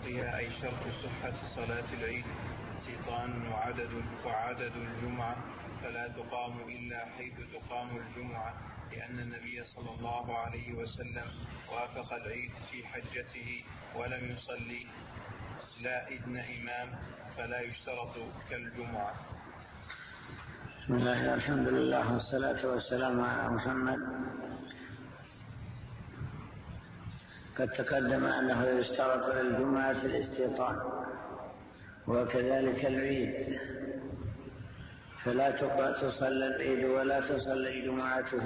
شرطها أي شرط صحة صلاة العيد استيطان وعدد الجمعة، فلا تقام إلا حيث تقام الجمعة، لأن النبي صلى الله عليه وسلم وافق العيد في حجته ولم يصلي لا إذن إمام، فلا يشترط كالجمعة. بسم الله الحمد لله والصلاة والسلام على محمد. قد تقدم أنه يشترط للجمعة الاستيطان وكذلك العيد، فلا تصلى العيد ولا تصلى الجمعة في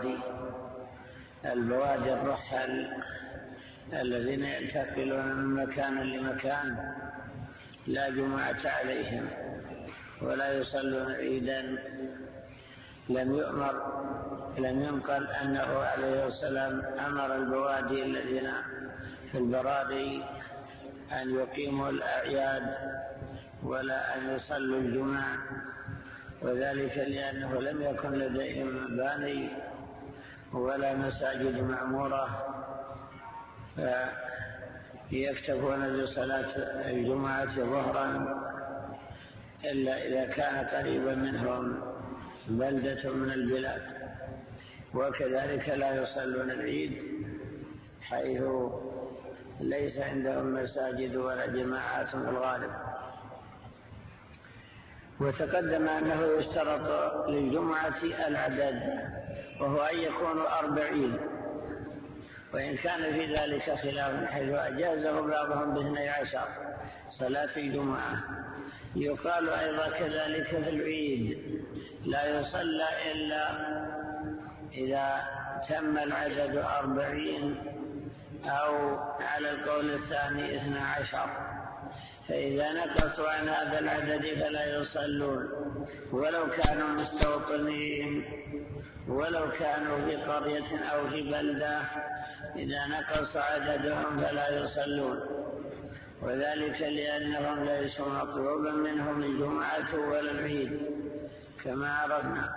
البوادي الرحل الذين ينتقلون من مكان لمكان لا جمعة عليهم ولا يصلون عيدا. لم ينقل أنه عليه السلام أمر البوادي الذين في البراري أن يقيموا الأعياد ولا أن يصلوا الجمعة، وذلك لأنه لم يكن لديهم مباني ولا مساجد معمورة يكتفون بصلاة الجمعة ظهرا إلا إذا كان قريبا منهم بلدة من البلاد، وكذلك لا يصلون العيد حيث ليس عندهم مساجد ولا جماعات في الغالب. وتقدم أنه يشترط للجمعة العدد، وهو أن يكونوا 40، وإن كان في ذلك خلاف حيث أجازه بعضهم ب12 صلاة الجمعة. يقال أيضا كذلك في العيد لا يصلى إلا إذا تم العدد 40 أو على القول الثاني 12، فإذا نقصوا عن هذا العدد فلا يصلون ولو كانوا مستوطنين ولو كانوا في قرية أو في بلدة. إذا نقص عددهم فلا يصلون، وذلك لأنهم ليسوا مطلوبا منهم الجمعة ولا العيد كما عرفنا.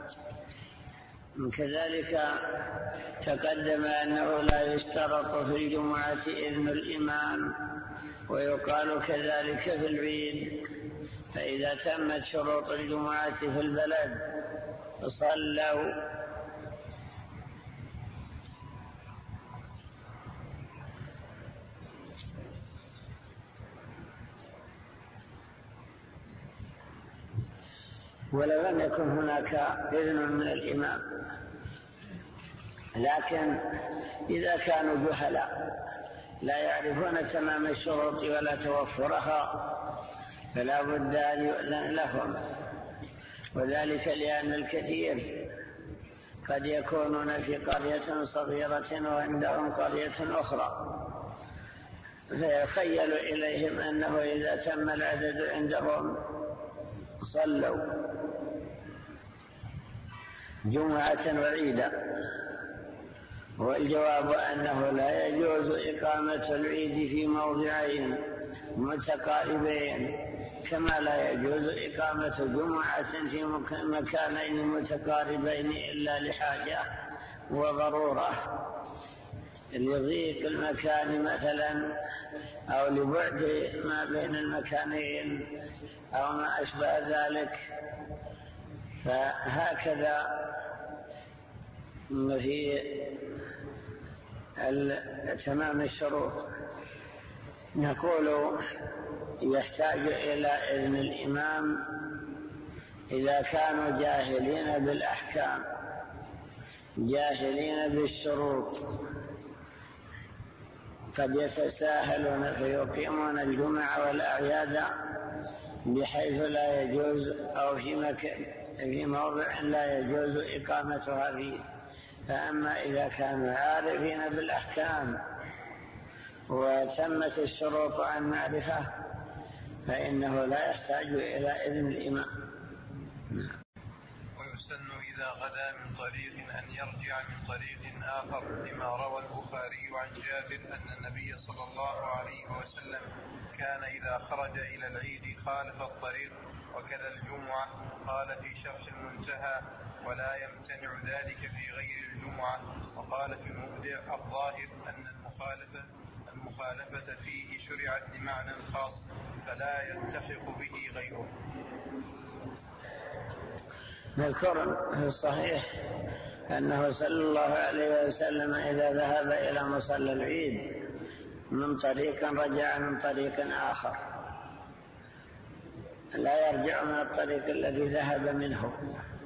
كذلك تقدم أنه لا يشترط في الجمعة إذن الإمام، ويقال كذلك في العيد، فإذا تمت شروط الجمعة في البلد صلوا. ولو لم يكن هناك إذن من الإمام، لكن إذا كانوا جهلاء لا يعرفون تمام الشروط ولا توفرها فلا بد أن يؤذن لهم، وذلك لأن الكثير قد يكونون في قرية صغيرة وعندهم قرية أخرى، فيخيل إليهم أنه إذا تم العدد عندهم صلوا جمعة وعيدا. والجواب أنه لا يجوز إقامة العيد في موضعين متقاربين، كما لا يجوز إقامة جمعة في مكانين متقاربين إلا لحاجة وضرورة، لضيق المكان مثلا أو لبعد ما بين المكانين أو ما أشبه ذلك. فهكذا في تمام الشروط نقول يحتاج إلى إذن الإمام إذا كانوا جاهلين بالأحكام جاهلين بالشروط، قد يتساهلون فيقيمون الجمعة والأعياد بحيث لا يجوز أو في موضع لا يجوز إقامتها فيه. فأما إذا كانوا عارفين بالأحكام وتمت الشروط عن معرفة فإنه لا يحتاج إلى إذن الإمام. ويسن إذا غدا من طريق أن يرجع من طريق آخر، لما روى البخاري عن جابر أن النبي صلى الله عليه وسلم كان إذا خرج إلى العيد خالف الطريق، وكذا الجمعة. قال في شرح المنتهى: ولا يمتنع ذلك في غير الجمعة. وقال في المبدع: الظاهر أن المخالفة فيه شرع للشريعة معنى خاص فلا يلتحق به غيره. مذكور في الصحيح أنه صلى الله عليه وسلم إذا ذهب إلى مصلى العيد من طريق رجع من طريق آخر، لا يرجع من الطريق الذي ذهب منه.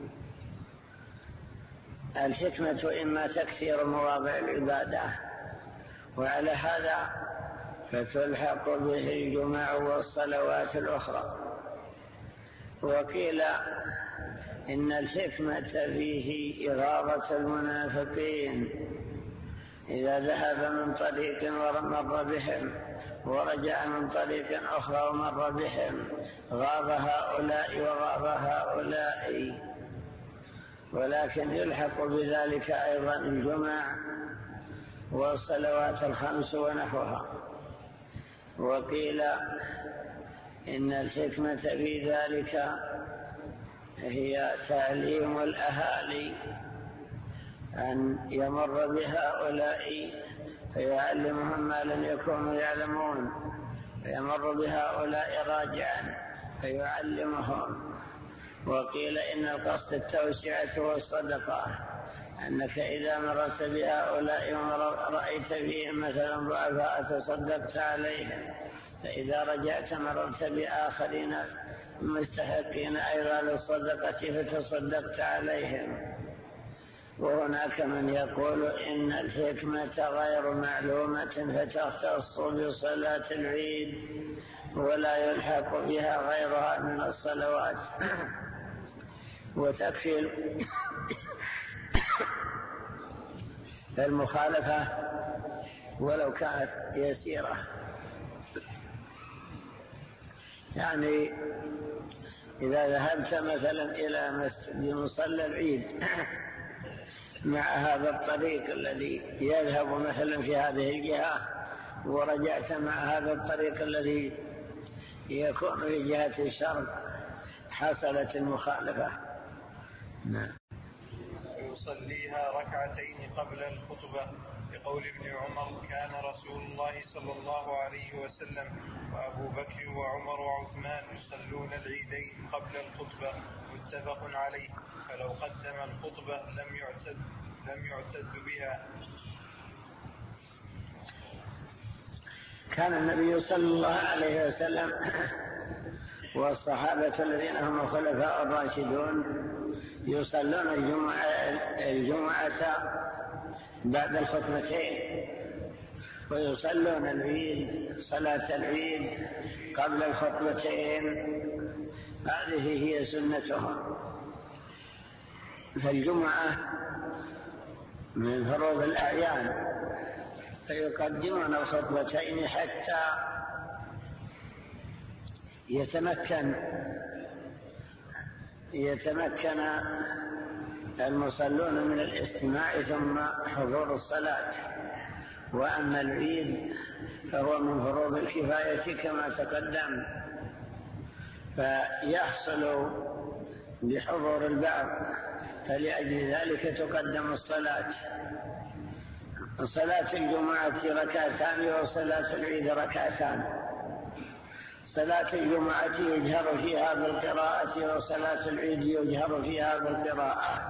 الحكمة إما تكثير مواضع العبادة، وعلى هذا فتلحق به الجمع والصلوات الأخرى. وقيل إن الحكمة فيه إغاظة المنافقين، إذا ذهب من طريق ومر بهم ورجع من طريق أخرى ومر بهم غاب هؤلاء وغاب هؤلاء. ولكن يلحق بذلك أيضا الجمع والصلوات الخمس ونحوها. وقيل إن الحكمة في ذلك هي تعليم الأهالي، أن يمر بهؤلاء فيعلمهم ما لم يكونوا يعلمون، فيمر بهؤلاء راجعا فيعلمهم. وقيل إن القصد التوسعة والصدقة، أنك إذا مررت بهؤلاء ورأيت فيهم مثلا ضعفاء تصدقت عليهم، فإذا رجعت مررت بآخرين مستحقين أيضا للصدقة فتصدقت عليهم. وهناك من يقول إن الحكمة غير معلومة فتختص بصلاة العيد ولا يلحق بها غيرها من الصلوات، وتكفي المخالفة ولو كانت يسيرة. يعني إذا ذهبت مثلا إلى مصلى العيد مع هذا الطريق الذي يذهب مثلا في هذه الجهة، ورجعت مع هذا الطريق الذي يكون في جهة الشرق، حصلت المخالفة. نعم. يصليها ركعتين قبل الخطبة، بقول ابن عمر: كان رسول الله صلى الله عليه وسلم وأبو بكر وعمر وعثمان يصلون العيدين قبل الخطبة، متفق عليه. فلو قدم الخطبة لم يعتد بها. كان النبي صلى الله عليه وسلم والصحابة الذين هم الخلفاء الراشدون يصلون الجمعة بعد الخطبتين، ويصلون العيد صلاة العيد قبل الخطبتين. هذه هي سنتهم. فالجمعة من فروض الأعيان، فيقدمون الخطبتين حتى يتمكن المصلون من الاستماع ثم حضور الصلاة. وأما العيد فهو من فروض الكفاية كما تقدم، فيحصل بحضور البعض، فلأجل ذلك تقدم الصلاة. صلاة الجمعة ركعتان وصلاة العيد ركعتان. صلاة الجمعة يجهر فيها بالقراءة، وصلاة العيد يجهر فيها بالقراءة،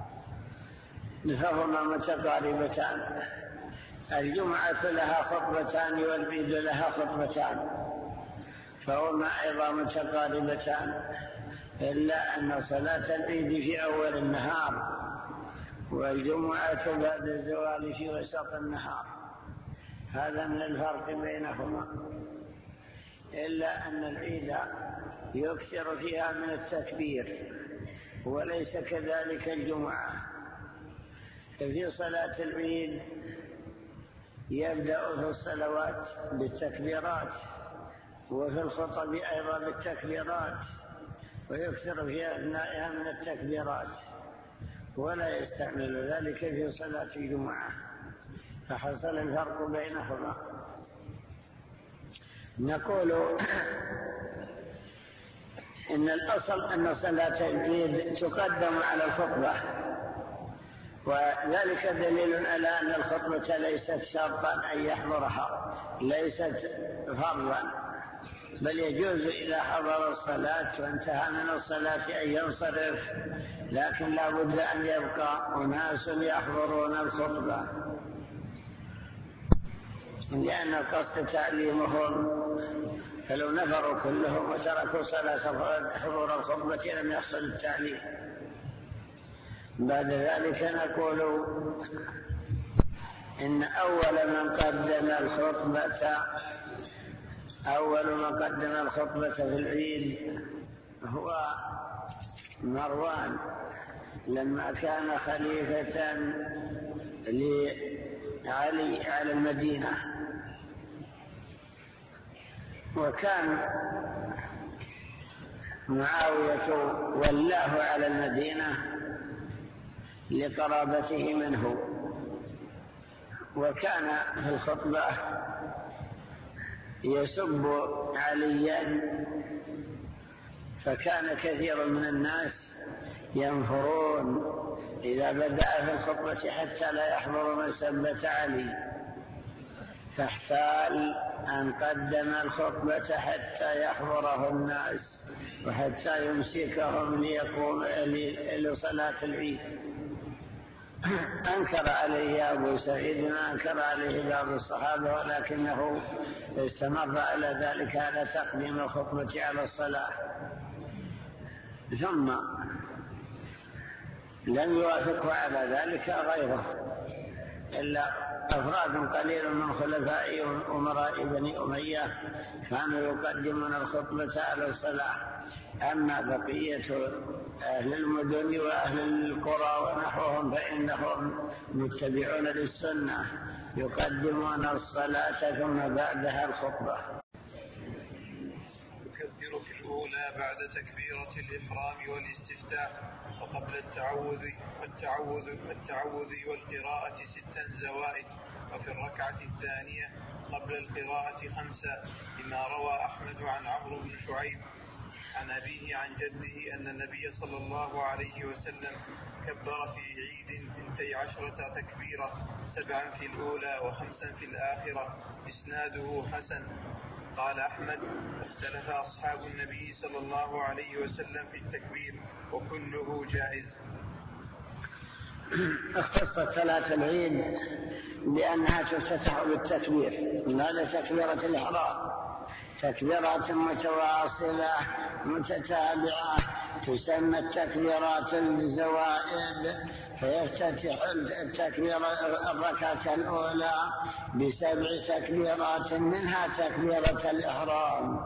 فهما متقاربتان. الجمعة لها خطبتان والعيد لها خطبتان، فهما أيضا متقاربتان، إلا أن صلاة العيد في أول النهار والجمعة بعد الزوال في وسط النهار. هذا من الفرق بينهما، إلا أن العيد يكثر فيها من التكبير، وليس كذلك الجمعة. في صلاة العيد يبدأ في الصلوات بالتكبيرات، وفي الخطب أيضا بالتكبيرات، ويكثر في أثنائها من التكبيرات، ولا يستعمل ذلك في صلاة الجمعة، فحصل الفرق بينهما. نقول إن الأصل أن صلاة العيد تقدم على الخطبة، وذلك دليل على أن الخطبة ليست شرطا أن يحضرها، ليست فرضا، بل يجوز إذا حضر الصلاة وانتهى من الصلاة أن ينصرف، لكن لا بد أن يبقى أناس يحضرون الخطبة، لأن القصد تعليمهم، فلو نفروا كلهم وتركوا صلاة حضور الخطبة لم يحصل التعليم. بعد ذلك نقول إن أول من قدم الخطبة في العيد هو مروان لما كان خليفة لعلي على المدينة، وكان معاوية ولاه على المدينة لقرابته منه، وكان في الخطبة يسب عليا، فكان كثير من الناس ينفرون إذا بدأ في الخطبة حتى لا يحضر مسبة علي، فاحتال أن قدم الخطبة حتى يحضره الناس وحتى يمسكهم لصلاة العيد. أنكر عليه أبو سعيد ما أنكر عليه بعض الصحابة، ولكنه استمر على ذلك على تقديم الخطبة على الصلاة. ثم لم يوافقه على ذلك غيره إلا أفراد قليل من خلفاء أمراء بني أمية كانوا يقدمون الخطبة على الصلاة، أما بقية أهل المدن وأهل القرى ونحوهم فإنهم متبعون للسنة يقدمون الصلاة ثم بعدها الخطبة. يكبر في الأولى بعد تكبيرة الإحرام والاستفتاح وقبل التعوذ والقراءة 6 زوائد، وفي الركعة الثانية قبل القراءة 5، لما روى أحمد عن عمرو بن شعيب عن أبيه عن جده أن النبي صلى الله عليه وسلم كبر في عيد 12 تكبيرة، 7 في الأولى و5 في الآخرة، إسناده حسن. قال أحمد: اختلف أصحاب النبي صلى الله عليه وسلم في التكبير وكله جائز. اختصت صلاة العيد بأنها تفتتح بالتكبير، هذا تكبيرة الإحرام، تكبيرات متواصلة متتابعة تسمى التكبيرات الزوائد، فيفتتح التكبيرة الركعة الأولى ب7 تكبيرات منها تكبيرة الإحرام،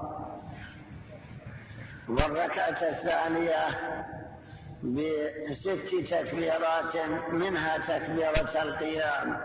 والركعة الثانية ب6 تكبيرات منها تكبيرة القيام.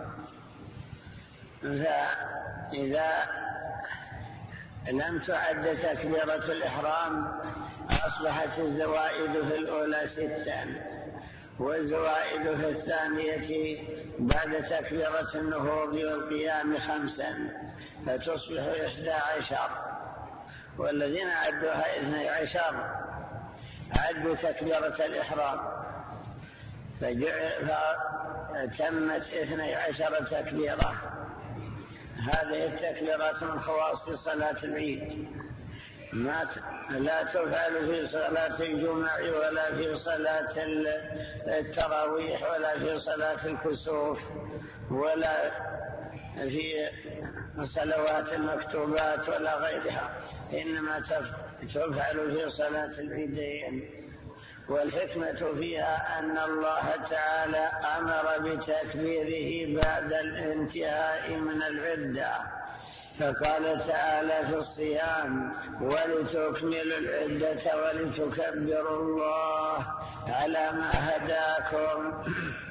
فإذا لم تعد تكبيرة الإحرام أصبحت الزوائد في الأولى 6، والزوائد في الثانية بعد تكبيرة النهوض والقيام 5، فتصبح 11، والذين عدوها 12 عدوا تكبيرة الإحرام فتمت 12 تكبيرة. هذه التكبيرات من خواص صلاة العيد، لا تفعل في صلاة الجمعة ولا في صلاة التراويح ولا في صلاة الكسوف ولا في صلوات المكتوبات ولا غيرها، إنما تفعل في صلاة العيدين. والحكمة فيها أن الله تعالى أمر بتكبيره بعد الانتهاء من العدة، فقال تعالى في الصيام: ولتكملوا العدة ولتكبروا الله على ما هداكم،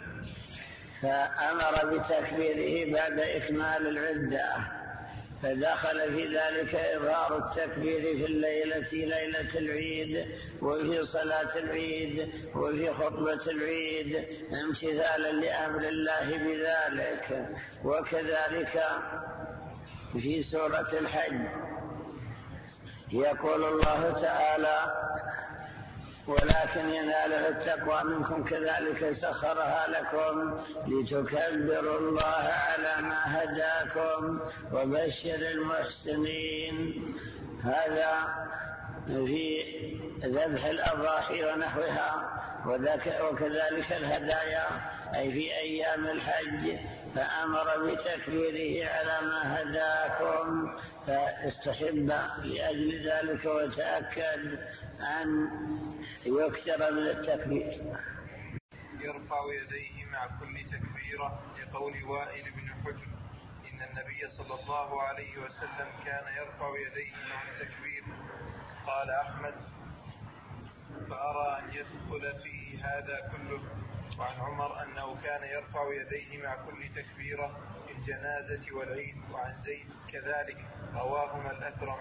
فأمر بتكبيره بعد إكمال العدة، فدخل في ذلك إظهار التكبير في ليلة العيد وفي صلاة العيد وفي خطبة العيد امتثالا لأمر الله بذلك. وكذلك في سورة الحج يقول الله تعالى: ولكن يناله التقوى منكم كذلك سخرها لكم لتكبروا الله على ما هداكم وبشر المحسنين. هذا في ذبح الأضاحي ونحوها. وكذلك الهدايا أي في أيام الحج، فأمر بتكبيره على ما هداكم، فاستحب لأجل ذلك وتأكد أن يكثر من التكبير. يرفع يديه مع كل تكبيرة لقول وائل بن حجر إن النبي صلى الله عليه وسلم كان يرفع يديه مع التكبير. قال أحمد: فأرى أن يدخل فيه هذا كله. وعن عمر أنه كان يرفع يديه مع كل تكبيرة في الجنازة والعيد. وعن زيد كذلك، رواهما الأثرم.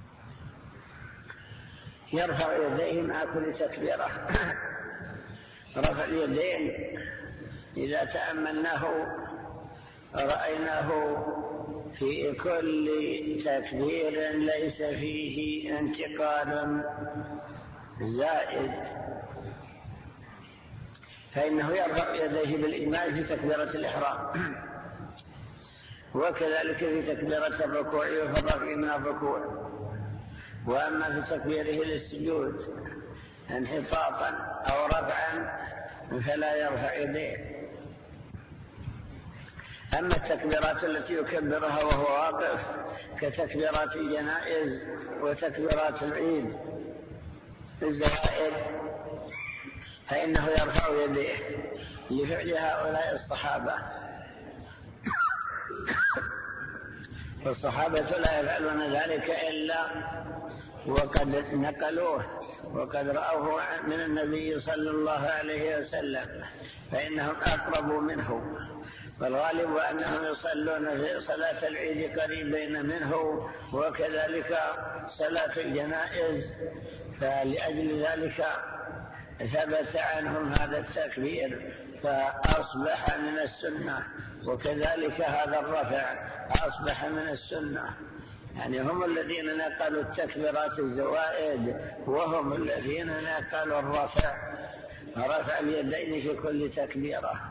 يرفع يديه مع كل تكبيرة. رفع اليدين إذا تأملناه رأيناه في كل تكبير ليس فيه انتقال زائد، فإنه يرفع يديه بالإجماع في تكبيرة الإحرام، وكذلك في تكبيرة الركوع وفي الرفع من الركوع. وأما في تكبيره للسجود انحطاطا أو رفعا فلا يرفع يديه. أما التكبيرات التي يكبرها وهو واقف كتكبيرات الجنائز وتكبيرات العيد الزوائد فإنه يرفع يديه لفعل هؤلاء الصحابة. والصحابة لا يفعلون ذلك إلا وقد نقلوه وقد رأوه من النبي صلى الله عليه وسلم، فإنهم أقربوا منه. والغالب أنهم يصلون في صلاة العيد قريبين منه، وكذلك صلاة الجنائز، فلأجل ذلك ثبت عنهم هذا التكبير فأصبح من السنة. وكذلك هذا الرفع أصبح من السنة، يعني هم الذين نقلوا التكبيرات الزوائد وهم الذين نقلوا رفع اليدين في كل تكبيرة.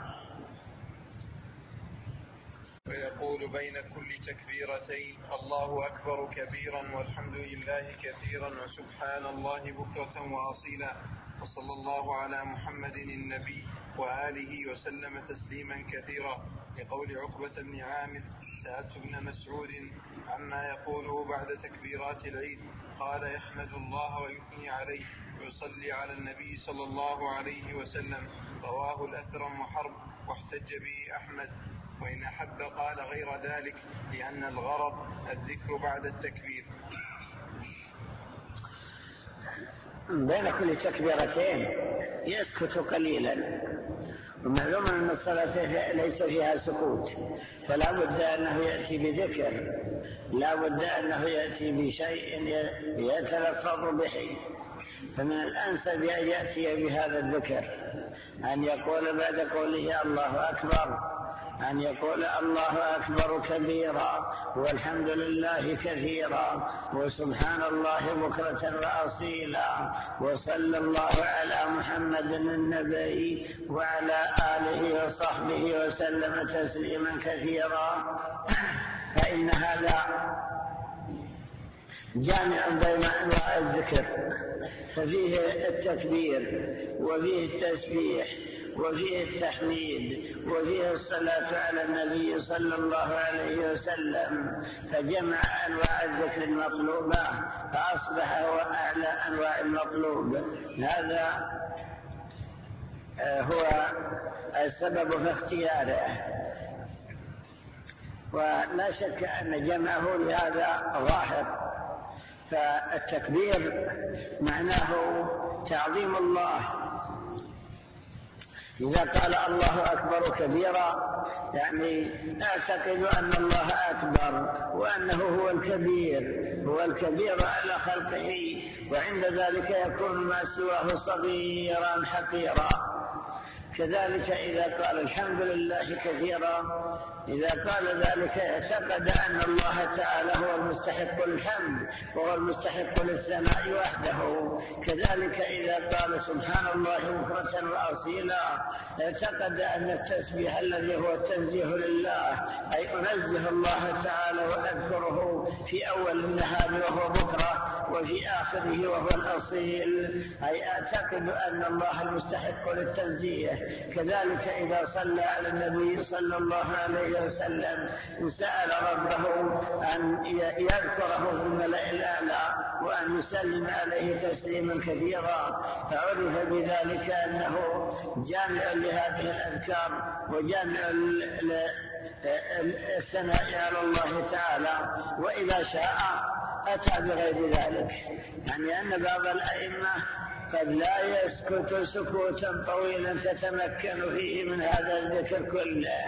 ويقول بين كل تكبيرتين: الله أكبر كبيرا والحمد لله كثيرا وسبحان الله بكرة وأصيلا، وصلى الله على محمد النبي وآله وسلم تسليما كثيرا. لقول عقبة بن عامر: سألت ابن مسعود عما يقوله بعد تكبيرات العيد، قال: يحمد الله ويثني عليه ويصلي على النبي صلى الله عليه وسلم. رواه الأثرم وحرب، واحتج به أحمد. وإن أحب قال غير ذلك، لأن الغرض الذكر بعد التكبير. بين كل تكبيرتين يسكت قليلا، ومعلوم أن الصلاة ليس فيها سكوت، فلا بد أنه يأتي بذكر، لا بد أنه يأتي بشيء يتلفظ به. فمن الأنسب أن يأتي بهذا الذكر، أن يقول بعد قوله الله أكبر أن يقول الله أكبر كبيرا والحمد لله كثيرا وسبحان الله بكرة وأصيلا، وصلى الله على محمد النبي وعلى آله وصحبه وسلم تسليما كثيرا. فإن هذا جامع بين أنواع الذكر، ففيه التكبير وفيه التسبيح وفيه التحميد وفيه الصلاة على النبي صلى الله عليه وسلم، فجمع أنواع الذكر المطلوبة فأصبح هو أعلى أنواع المطلوب. هذا هو السبب في اختياره، ولا شك أن جمعه لهذا ظاهر. فالتكبير معناه تعظيم الله. إذا قال الله أكبر كبيرا يعني أعتقد أن الله أكبر وأنه هو الكبير على خلقه، وعند ذلك يكون ما سواه صغيرا حقيرا. كذلك إذا قال الحمد لله كثيرا، إذا قال ذلك اعتقد أن الله تعالى هو المستحق للحمد وهو المستحق للثناء وحده. كذلك إذا قال سبحان الله بكرة وأصيلا اعتقد أن التسبيح الذي هو التنزيه لله، أي أنزه الله تعالى وأذكره في أول النهار وهو بكرة وفي آخره وهو الأصيل، أي أعتقد أن الله المستحق للتنزيه. كذلك إذا صلى على النبي صلى الله عليه وسلم سأل ربه أن يذكره في الملأ الأعلى وأن يسلم عليه تسليما كثيرا، فعرف بذلك أنه جامع لهذه الأذكار وجامع الثناء على الله تعالى. وإذا شاء أتى بغير ذلك، يعني أن بعض الأئمة قد لا يسكت سكوتا طويلا تتمكن فيه من هذا الذكر كله،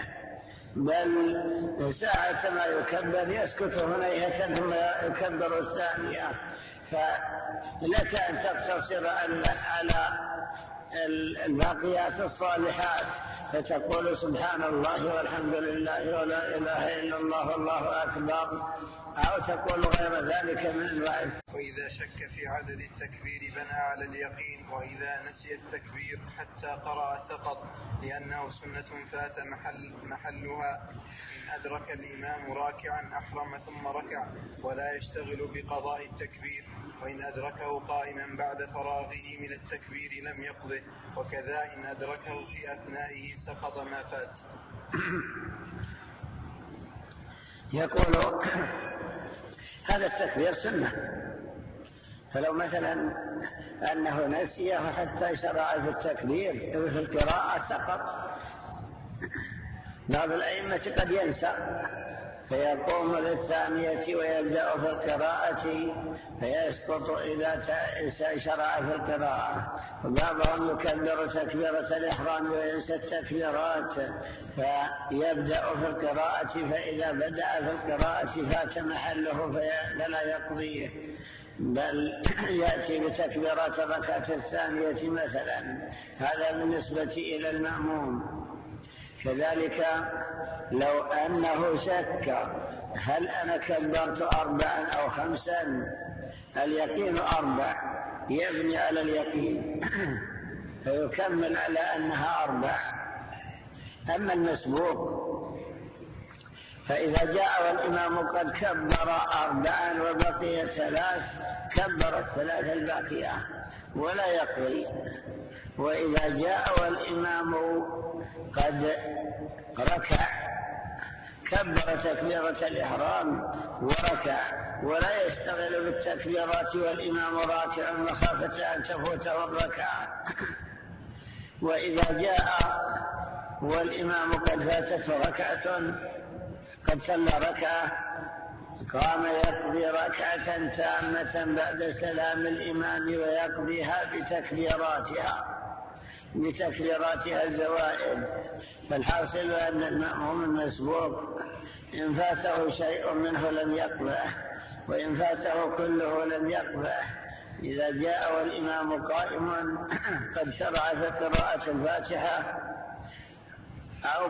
بل ساعة ما يكبر يسكت هنيهة ثم يكبر الثانية. فلك أن تقتصر على الباقيات الصالحات فتقول سبحان الله والحمد لله ولا إله إلا الله والله أكبر، أو تقول غير ذلك من الوعد. وإذا شك في عدد التكبير بنى على اليقين، وإذا نسي التكبير حتى قرأ سقط، لأنه سنة فات محلها. إن أدرك الإمام راكعا أحرم ثم ركع ولا يشتغل بقضاء التكبير، وإن أدركه قائما بعد فراغه من التكبير لم يقضه، وكذا إن أدركه في أثنائه سقط ما فات. يقول هذا التكبير سنة، فلو مثلا أنه نسيه حتى شرع في التكبير في القراءة سقط. بعض الأئمة قد ينسى فيقوم للثانية ويبدأ في القراءة فيسقط إذا شرع في القراءة، وبعضهم يكبر تكبيرة الإحرام وينسى التكبيرات فيبدأ في القراءة، فإذا بدأ في القراءة فات محله فلا يقضيه، بل يأتي بتكبيرات الركعة الثانية مثلا. هذا بالنسبة إلى المأموم. كذلك لو أنه شك هل أنا كبرت 4 أو 5، اليقين 4 يبني على اليقين فيكمل على أنها 4. أما المسبوق فإذا جاء والإمام قد كبر 4 وبقي 3 كبر ال3 الباقية ولا يقضي. وإذا جاء والإمام قد ركع كبر تكبيرة الإحرام وركع ولا يشتغل بالتكبيرات والإمام راكع مخافة أن تفوته الركعة. وإذا جاء والإمام قد فاتته ركعة قد صلى ركعة قام يقضي ركعة تامة بعد سلام الإمام ويقضيها بتكبيراتها الزوائد. فالحاصل أن المأموم المسبوق إن فاته شيء منه لم يقضه، وإن فاته كله لم يقضه. إذا جاء والإمام قائم قد شرع في قراءة الفاتحة أو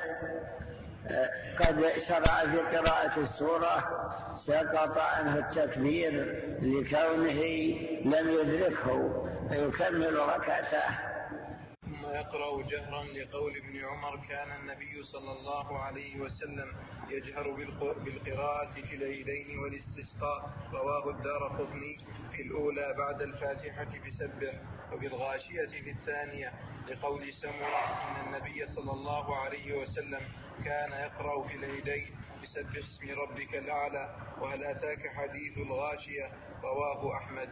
قد شرع في قراءة السورة سقط عنه التكبير لكونه لم يدركه فيكمل ركعته. ثم يقرأ جهرا لقول ابن عمر كان النبي صلى الله عليه وسلم يجهر بالقراءة في العيدين والاستسقاء، رواه الدارقطني في الأولى بعد الفاتحة بسبح، وبالغاشية في الثانية لقول سمرة إن النبي صلى الله عليه وسلم كان يقرأ في العيدين بسبح اسم ربك الأعلى، وهل أتاك حديث الغاشية، رواه أحمد.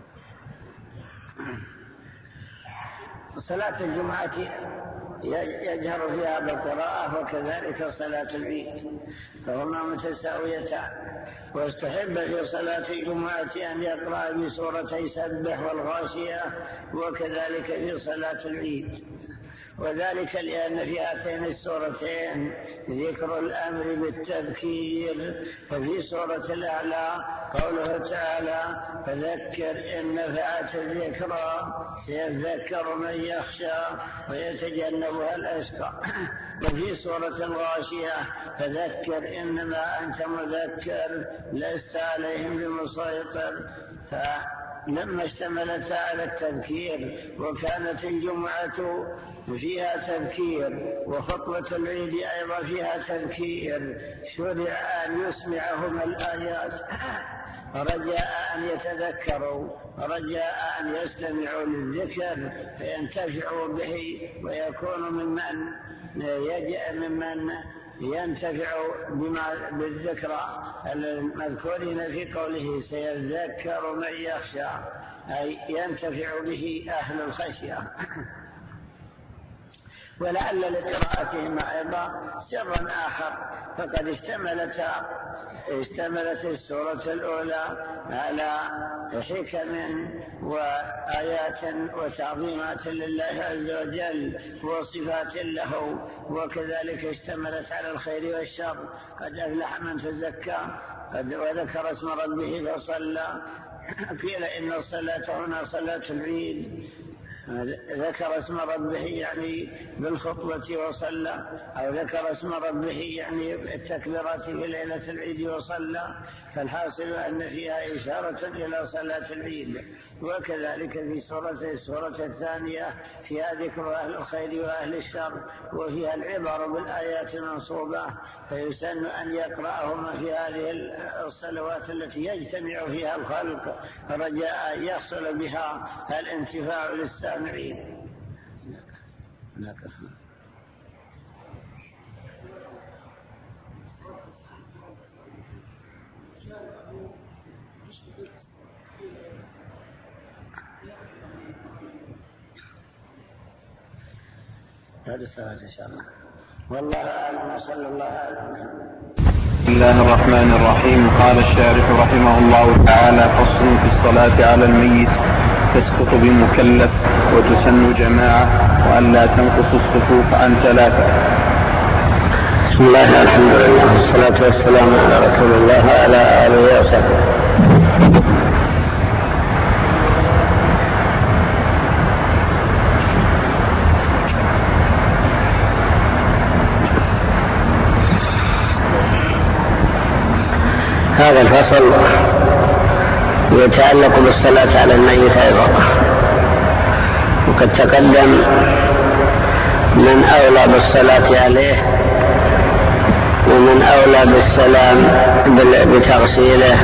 صلاة الجمعة يجهر فيها بالقراءة وكذلك صلاة العيد، فهما متساويتان. واستحب في صلاة الجمعة أن يقرأ بسورتي سبح والغاشية، وكذلك في صلاة العيد. وذلك لأن في هاتين السورتين ذكر الأمر بالتذكير. ففي سورة الأعلى قوله تعالى: فذكر إن نفعت الذكرى سيذكر من يخشى ويتجنبها الأشقى. وفي سورة الغاشية: فذكر إنما أنت مذكر لست عليهم بمسيطر. لما اشتملت على التذكير وكانت الجمعة فيها تذكير وخطبة العيد أيضا فيها تذكير، شرع أن يسمعهم الآيات رجاء أن يتذكروا، رجاء أن يستمعوا للذكر فينتفعوا به ويكونوا ممن ينتفع بالذكرى المذكورين في قوله: سيذكر من يخشى، أي ينتفع به أهل الخشية. ولعل لقراءتهما أيضا سرا آخر، فقد اشتملت السورة الأولى على حكم وآيات وتعظيمات لله عز وجل وصفات له، وكذلك اشتملت على الخير والشر: قد أفلح من تزكى وذكر اسم ربه فصلى. قيل إن الصلاة هنا صلاة العيد، ذكر اسم ربه يعني بالخطبة وصلى، أو ذكر اسم ربه يعني التكبيرات في ليلة العيد وصلى، فالحاصل أن فيها إشارة إلى صلاة العيد. وكذلك في السورة الثانية فيها ذكر أهل الخير وأهل الشر، وفيها العبر بالآيات المنصوبة، فيسن أن يقرأهما في هذه الصلوات التي يجتمع فيها الخلق رجاء يحصل بها الانتفاع للسامعين. هذا السؤال إن شاء الله، والله أعلم. صلى الله عليه وسلم. بسم الله الرحمن الرحيم. قال الشارح رحمه الله تعالى: فصل في الصلاة على الميت، تسقط بمكلف وتسن جماعة، وأن لا تنقص الصفوف عن 3. بسم الله الحمد لله والصلاة والسلام على رسول الله وعلى آله وصحبه. هذا الفصل يتعلق بالصلاة على الميت أيضا، وقد تقدم من أولى بالصلاة عليه ومن أولى بالسلام بتغسيله.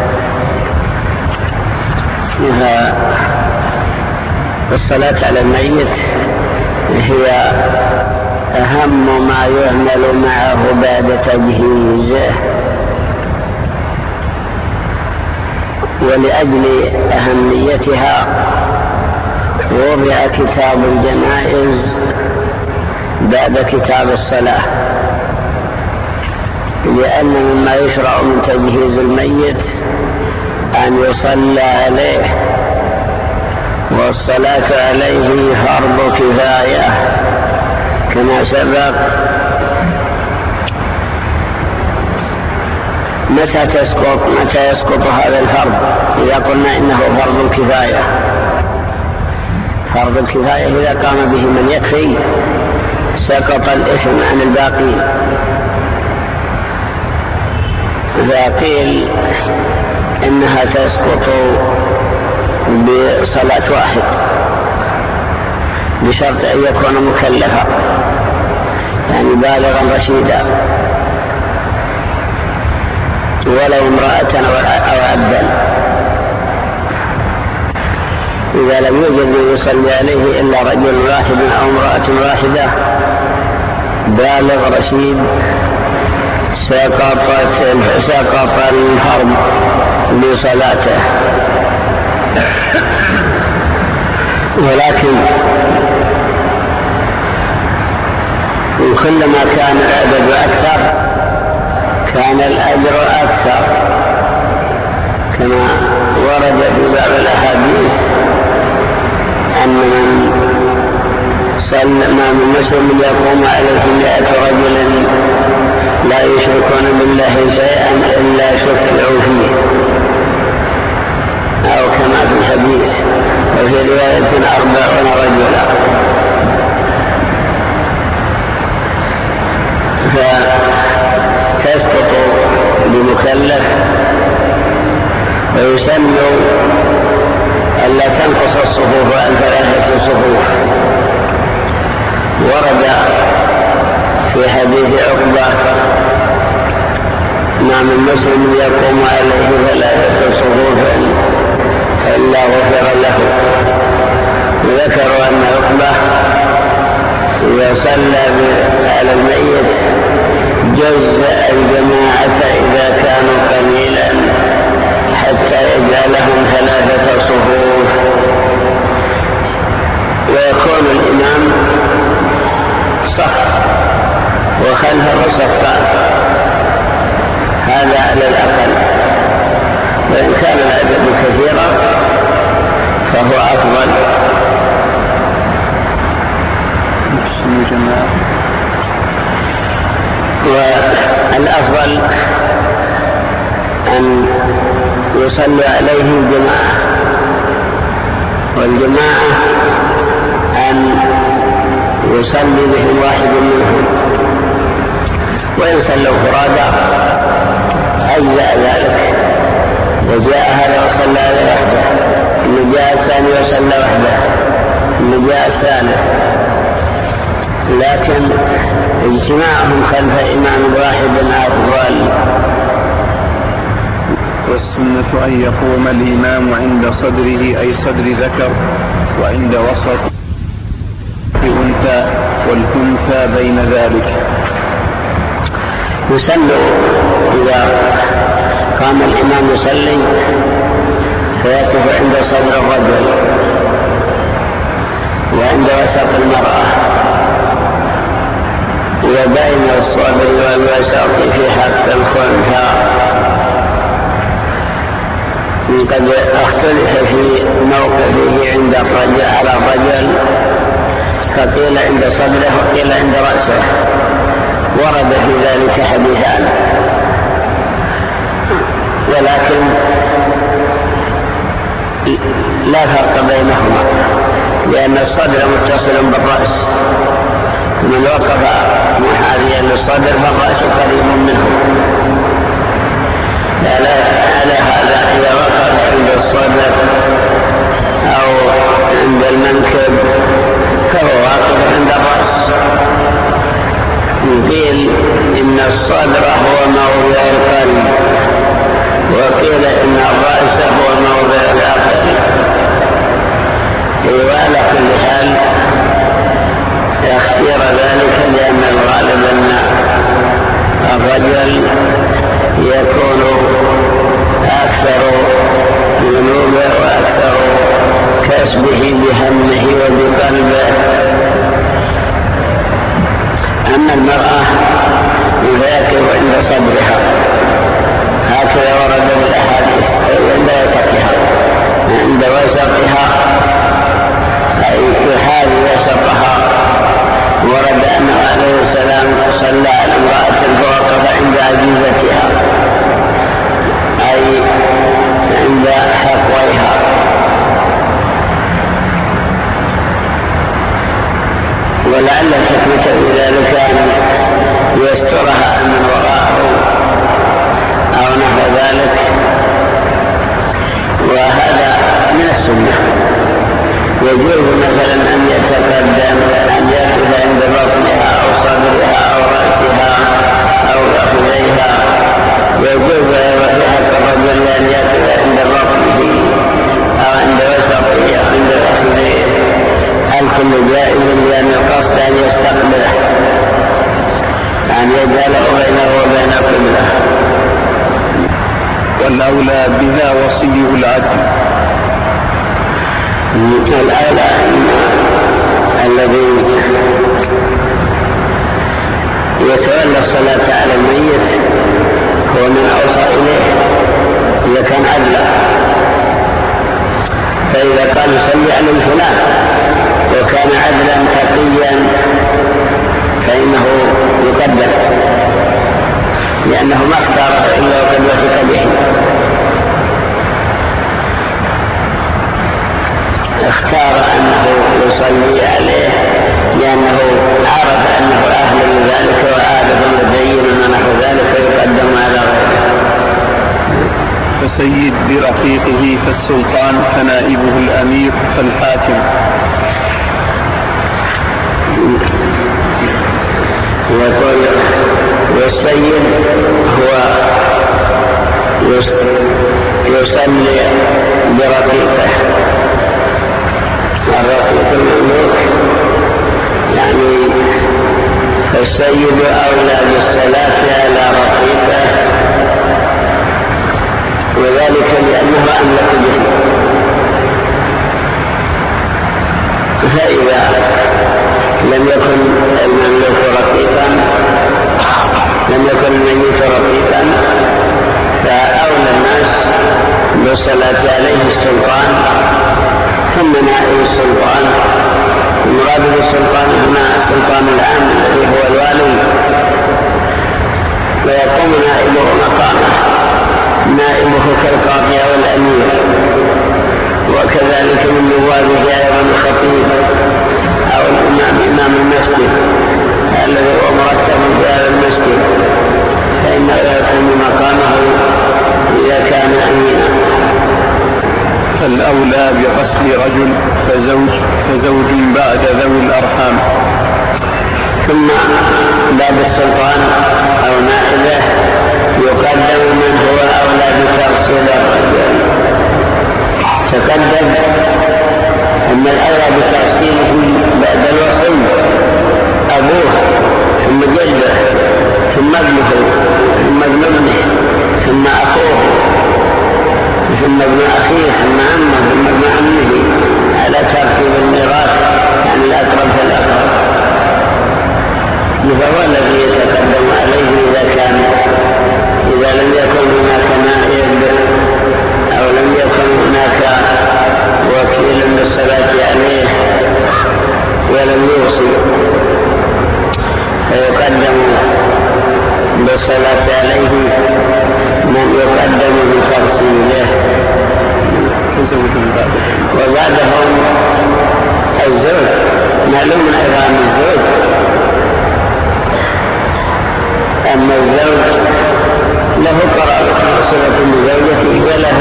الصلاة على الميت هي أهم ما يعمل معه بعد تجهيزه، ولأجل أهميتها وضع كتاب الجنائز بعد كتاب الصلاة، لأن مما يشرع من تجهيز الميت أن يصلى عليه، والصلاة عليه فرض كفاية كما سبق. متى يسقط هذا الفرض؟ إذا قلنا إنه فرض الكفاية. فرض الكفاية إذا قام به من يكفي سقط الإثم عن الباقين. فقيل إنها تسقط بصلاة واحد بشرط أن يكون مكلفا، يعني بالغا رشيدا، ولو امرأة أو عبدا. إذا لم يوجد من يصلي عليه إلا رجل واحد أو امرأة واحدة بالغ رشيد سقط الفرض بصلاته. ولكن كلما كان العدد أكثر كان الأجر أكثر، كما ورد في بعض الأحاديث أن من قال ما من مسلم يقوم عليه 100 رجل لا يشركون بالله شيئا إلا شفعوا فيه، أو كما في الحديث، وفي رواية 40 رجلا. فتسقط بمكلف، ويسن ألا تنقص الصفوف عن 3 صفوف. ورد في حديث عقبة ما من مسلم يقوم عليه 3 صفوف إلا غفر له. وذكروا أن عقبة إذا صلى على الميت جزأ الجماعة إذا كانوا قليلا حتى يجعلهم 3 صفوف، ويكون الإمام صف وخلفه صفان، هذا على الأقل. وإن كان العدد كثيرا فهو أفضل. والأفضل أن يصلي عليه الجماعة، والجماعة أن يصلي بهم واحد منهم، وإن صلوا فرادى أجزأ ذلك. وجاء هذا وصلى على وحده، اللي جاء الثاني وصلى وحده، اللي جاء الثالث. لكن اجتماعهم خلف إمام واحد أفضل. والسنة أن يقوم الإمام عند صدره أي صدر ذكر، وعند وسط أنثى، والأنثى بين ذلك. يسن إذا قام الإمام يصلي فيقف عند صدر الرجل وعند وسط المرأة وبين الصدر والوسط في حق الخنثى. قد اختلف في موقفه عند الرجل على الرجل، فقيل عند صدره وقيل عند رأسه، ورد في ذلك حديثان، ولكن لا فرق بينهما، لأن الصدر متصل بالرأس، من وقف محاذيا للصدر فالرأس قريب منه. على هذا إذا وقف عند الصدر أو عند المنكب فهو واقف عند الرأس. قيل إن الصدر هو موضع القلب، وقيل إن الرأس هو موضع العقل. وعلى كل حال يختير ذلك، لأن الغالب أن الرجل يكون أكثر ذنوبه وأكثر كسبه بهمه وبقلبه. أما المرأة فيقف عند صدرها، هكذا ورد بالأحاديث، عند وسطها، عند وسطها أي يحاذي وسطها. ورد أنه عليه السلام صلى على امرأة فوقف عند عجيزتها أي عند حقويها. ولعل الحكمة في ذلك أن يسترها من وراءه أو نحو ذلك، وهذا من السنة. يجوز مثلا أن يتقدم، أن يأخذ عند بطنها أو صدرها أو رأسها أو فخذيها. يجوز في حق الرجل أن يأخذ عند بطنه أو عند وسطه أو عند فخذيه. الكل جائز، لأن القصد أن يستقبله، أن يجعله بينه وبين قبله. والأولى بها وصيه العدل. الأولى الذي يتولى الصلاة على الميت هو من أوصى إليه إذا كان عدلا. فإذا قال صلي على الفلان وكان عدلا تقيا معين فإنه يقدر، لأنه ما اختاره إلا وقد وثق به. اختار أنه يصلي عليه لأنه عرف أنه أهل لذلك وعارف مبين ونحو ذلك فيقدم على غيره. فسيد برفيقه فالسلطان، فنائبه الأمير فالحاكم. يقول والسيد هو يصلي برفيقه. الرفيق المملوك يعني السيد أولى بالصلاة على رفيقه، وذلك لأنه أملك به. فإذا لم يكن المملوك رفيقا، لم يكن الميت رفيقا، فأولى الناس بالصلاة عليه السلطان ثم نائب السلطان. المراد بالسلطان هنا السلطان العام الذي هو الوالي، ويقوم نائبه مقامه، نائبه كالقاضي أو الأمير، وكذلك من نوابه أيضا الخطيب أو الإمام إمام المسجد الذي هو مرتب في هذا المسجد، فإنه يقوم مقامه إذا كان أمينا. فالأولى بغسل رجل فزوج بعد ذوي الأرحام. ثم بعد السلطان أو نائبه يقدم من هو أولى بتغسيل الرجل. تقدم أن الأولى بتغسيله بعد الوصي أبوه ثم جده ثم ابنه ثم ابن ابنه ثم أخوه ثم ابن أخيه ثم عمه ثم ابن عمه، على ترتيب الميراث يعني الأقرب فالأقرب. فهو الذي يتقدم عليه إذا لم يكن هناك نائب أو لم يكن هناك وكيل بالصلاة عليه ولم يوصي، فيقدم بالصلاة عليه من يقدم بتغسيله. وبعدهم الزوج معلوم أيضا الزوج، أما الزوج له قرابة صلة بزوجته وله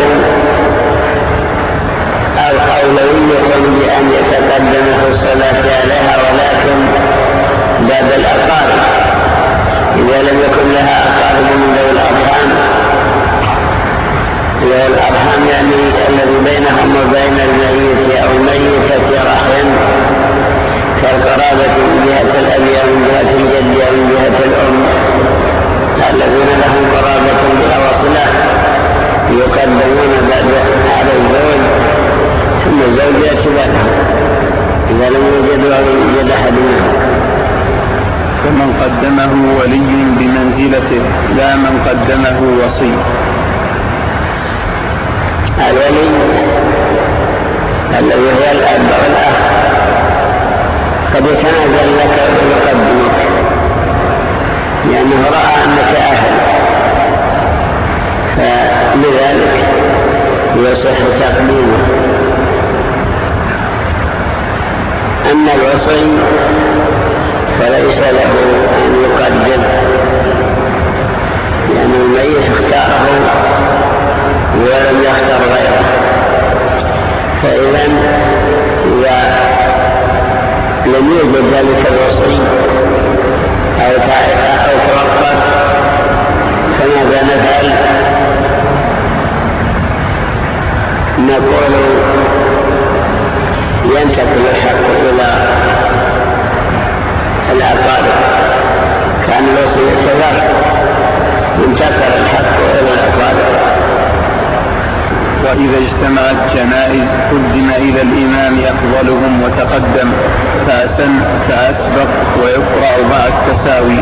أولوية بأن يتقدم في الصلاة عليها، ولكن بعد الأقارب إذا لم يكن لها أقارب من ذوي الأرحام. ذوي الأرحام يعني الذي بينهم وبين الميت أو الميتة رحم، كالقرابة من جهة الأب أو من جهة الجد أو من جهة الأم، الذين لهم قرابة بها وصلة يقدمون بعد على الزوج، ثم الزوج يأتي بعدهم إذا لم يوجد أو يوجد أحد منهم. فمن قدمه ولي بمنزلته لا من قدمه وصي. الولي الذي هو الأب والأخ قد يتنازل لك ويقدمك لأنه رأى أنك أهل، فلذلك يصح تقديمه. أما الوصي فليس له أن يقدم، لأن الميت اختاره ولم يختار غيره. فإذا لم يوجد ذلك الوصي أو تعرف أو توقف، فماذا نفعل؟ نقول ينتقل الحق إلى الأقارب، كان الوصي يتذر، ينتقل الحق إلى الأقارب. وإذا اجتمعت جنائز قدم إلى الإمام أفضلهم وتقدم، فأسن فأسبق، ويقرأ مع التساوي.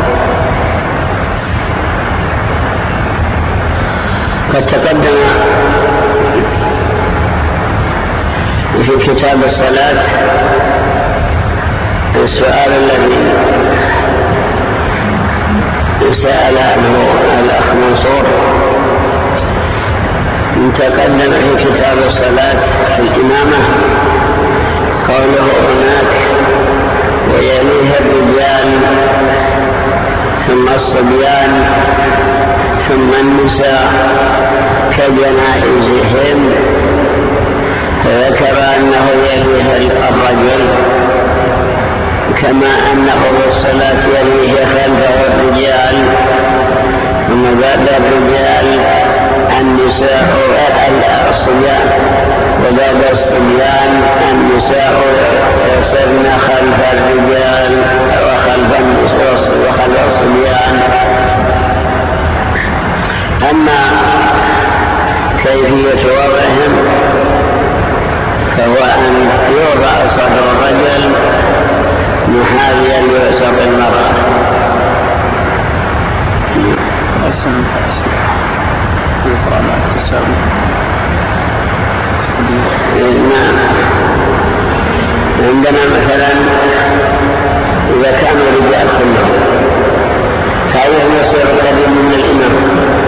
قد تقدم في كتاب الصلاة السؤال الذي سأل عنه الأخ منصور تقدم في كتاب الصلاة في الإمامة قوله هناك ويليه الرجال ثم الصبيان ثم النساء كجنائزهم، فذكر أنه يليه الرجل كما أنه بالصلاة يليه خلفه الرجال، ثم بعد الرجال النساء الصبيان، وبعد الصبيان النساء يسرن خلف الرجال وخلف النساء وخلف الصبيان. أما كيفية وضعهم فهو أن يوضع صدر الرجل محاذيا لوسط المرأة. نعم. عندنا مثلا إذا كانوا رجال كلهم فأيهم يصير قريب من الإمام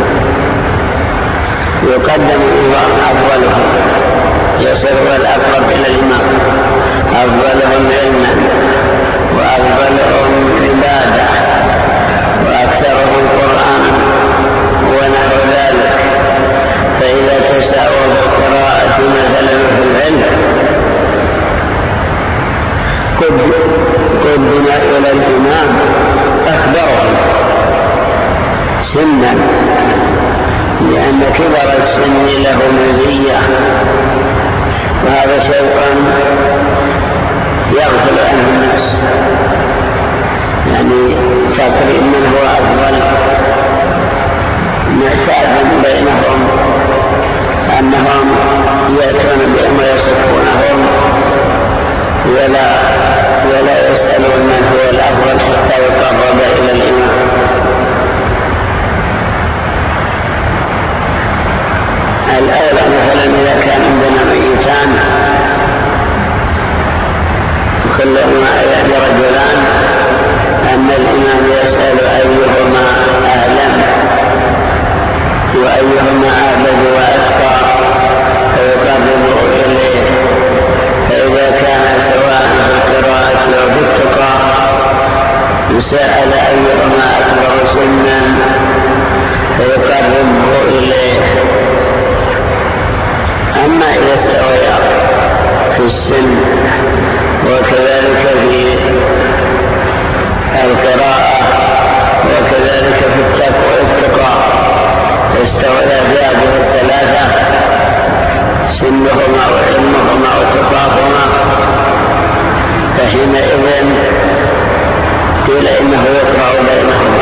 يقدم أفضلهم، يصير الأقرب إلى الإمام، أفضلهم علما وأفضلهم عبادة وأكثرهم قرآنا ونحو ذلك. فإذا تساووا بالقراءة مثلا في العلم قدم إلى الإمام أكبرهم سنا، لأن كبر السن له مزية، وهذا شيء يغفل عنه الناس، يعني تقريب من هو أفضل معتاد بينهم أنهم يأتون بهم ويصفونهم ولا يسألون من هو الأفضل حتى يقرب إلى الإمام. الأولى مثلا إذا كان عندنا ميتان كلهما رجلان أن الإمام يسأل أيهما أعلم وأيهما أعبد وأتقى فيقرب إليه، فإذا كان سواء في القراءة أو في التقى سأل أيهما أكبر سنا فيقرب إليه. أما إذا استويا في السن وكذلك في القراءة وكذلك في التقى استويا بهذه الثلاثة سنهما وعلمهما وتقاهما، فحينئذ قيل إنه يقرأ بينهما،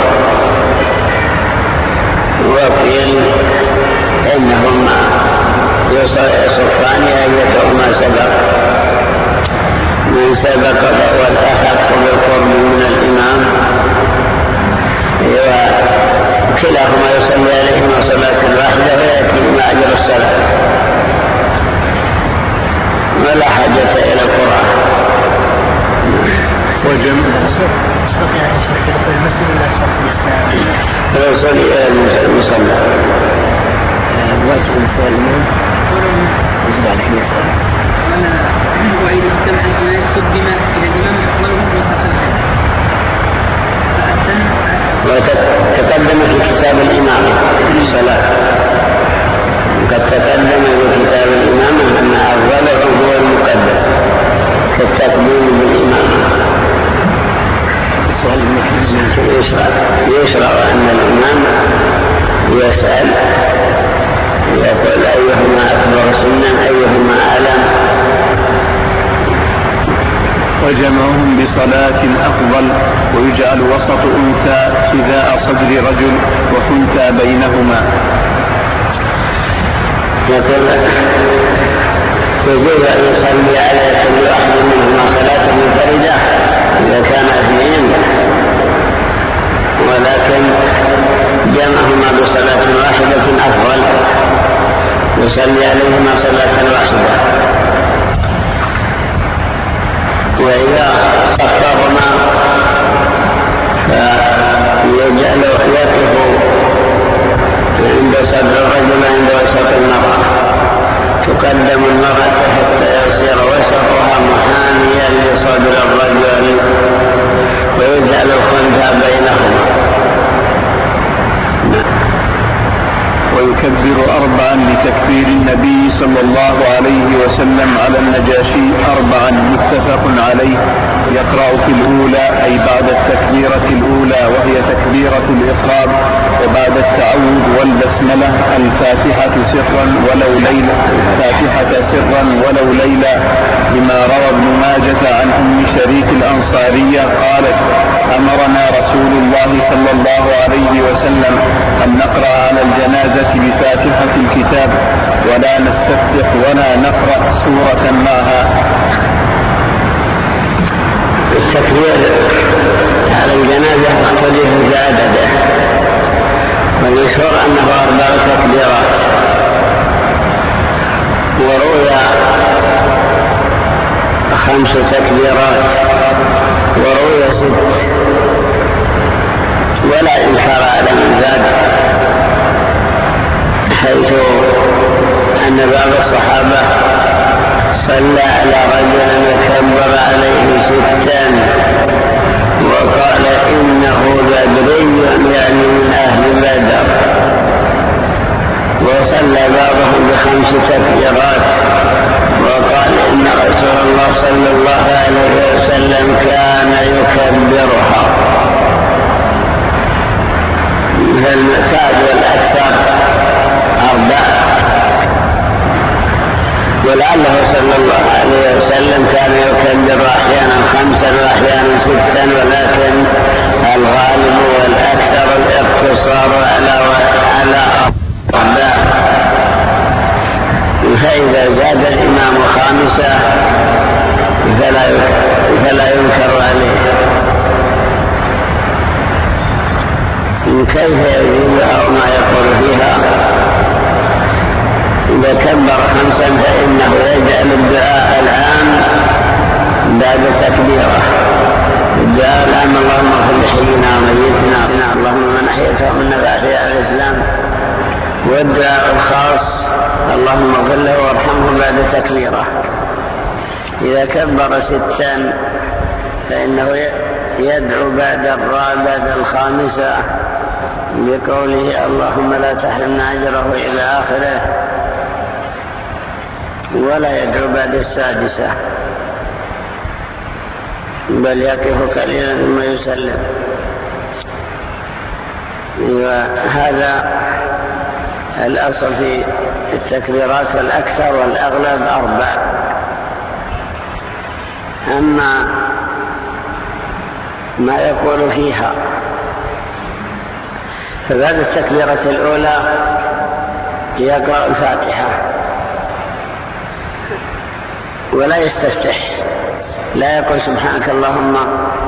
وقيل إنهما يصفان أيتهما سبق، من سبق فهو الأحق بالقرب من الإمام، وكلاهما يصلي عليهما صلاة واحدة ويأتيهما أجر الصلاة ولا حاجة إلى القرآن. استطيع الشرك في المسجد ولا صف يصلي إلى المصلى وجه مسلمون يجب عليه يسأل. وإذا اجتمع الإمام قدم إلى الإمام أفضلهم وتقدم في كتاب الإمام الصلاة، قد تقدم في كتاب الإمام أن أفضلهم هو المقدم في التقديم بالإمام. يشرع أن الإمام يسأل يقول أيهما أكبر سنا أيهما أعلم. وجمعهم بصلاة أفضل، ويجعل وسط أنثى حذاء صدر رجل وحنثى بينهما. يجوز أن يصلي على كل واحد منهما صلاة منفردة إذا كان اثنين، ولكن جمعهما بصلاة واحدة أفضل، يصلي عليهما صلاة واحدة. وإذا صفهم ويقدم المرأة حتى يصير وسطها محاميا لصدر الرجل ويجعل الخنثى بينهما. ويكبر 4 لتكبير النبي صلى الله عليه وسلم على النجاشي 4 متفق عليه. يقرأ في الأولى أي بعد التكبيرة الأولى وهي تكبيرة الإحرام وبعد التعوذ والبسملة الفاتحة سرا ولو ليلة لما روى ابن ماجة عن أم شريك الأنصارية قالت أمرنا رسول الله صلى الله عليه وسلم أن نقرأ على الجنازة بفاتحة الكتاب ولا نستفتح ولا نقرأ سورة معها. التكبير على الجنازة اختلف في عدده، والمشهور أنه 4 تكبيرات، وروي 5 تكبيرات، وروي 6، ولا إنكار على من زاد، حيث أن بعض الصحابة صلى على رجل وكبر عليه 6 وقال إنه بدري يعني من أهل بدر، وصلى بعضهم ب5 تكبيرات وقال إن رسول الله صلى الله عليه وسلم كان يكبرها. فالمعتاد والأكثر 4، ولعله صلى الله عليه وسلم كان يكبر أحيانا 5 وأحيانا 6، ولكن الغالب والأكثر الاقتصار على 4. فإذا زاد الإمام 5 فلا ينكر عليه. كيف يجوزها وما يقول فيها؟ إذا كبر 5 فإنه يجعل الدعاء العام بعد تكبيره. الدعاء العام اللهم اغفر لحينا وميتنا اللهم من أحييته منا فأحيا على الإسلام، والدعاء الخاص اللهم اغفر له وارحمه بعد تكبيره. إذا كبر 6 فإنه يدعو بعد 5 بقوله اللهم لا تحرمنا أجره إلى آخره، ولا يدعو بعد 6 بل يقف قليلا ثم يسلم. وهذا الأصل في التكبيرات، والأكثر والأغلب 4. أما ما يقول فيها فبعد التكبيرة الأولى يقرأ الفاتحة ولا يستفتح، لا يقول سبحانك اللهم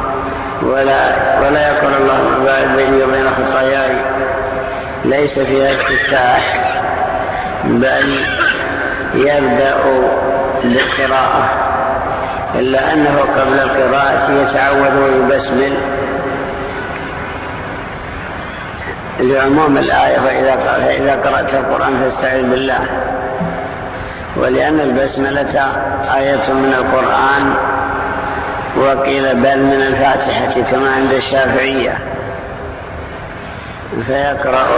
ولا يقول اللهم باعد بيني وبين خطاياي، ليس فيها استفتاح، بل يبدأ بالقراءة، إلا أنه قبل القراءة يتعوذ ويبسمل لعموم الآية فإذا قرأت القرآن فاستعذ بالله، ولأن البسملة آية من القرآن، وقيل بل من الفاتحة كما عند الشافعية، فيقرأ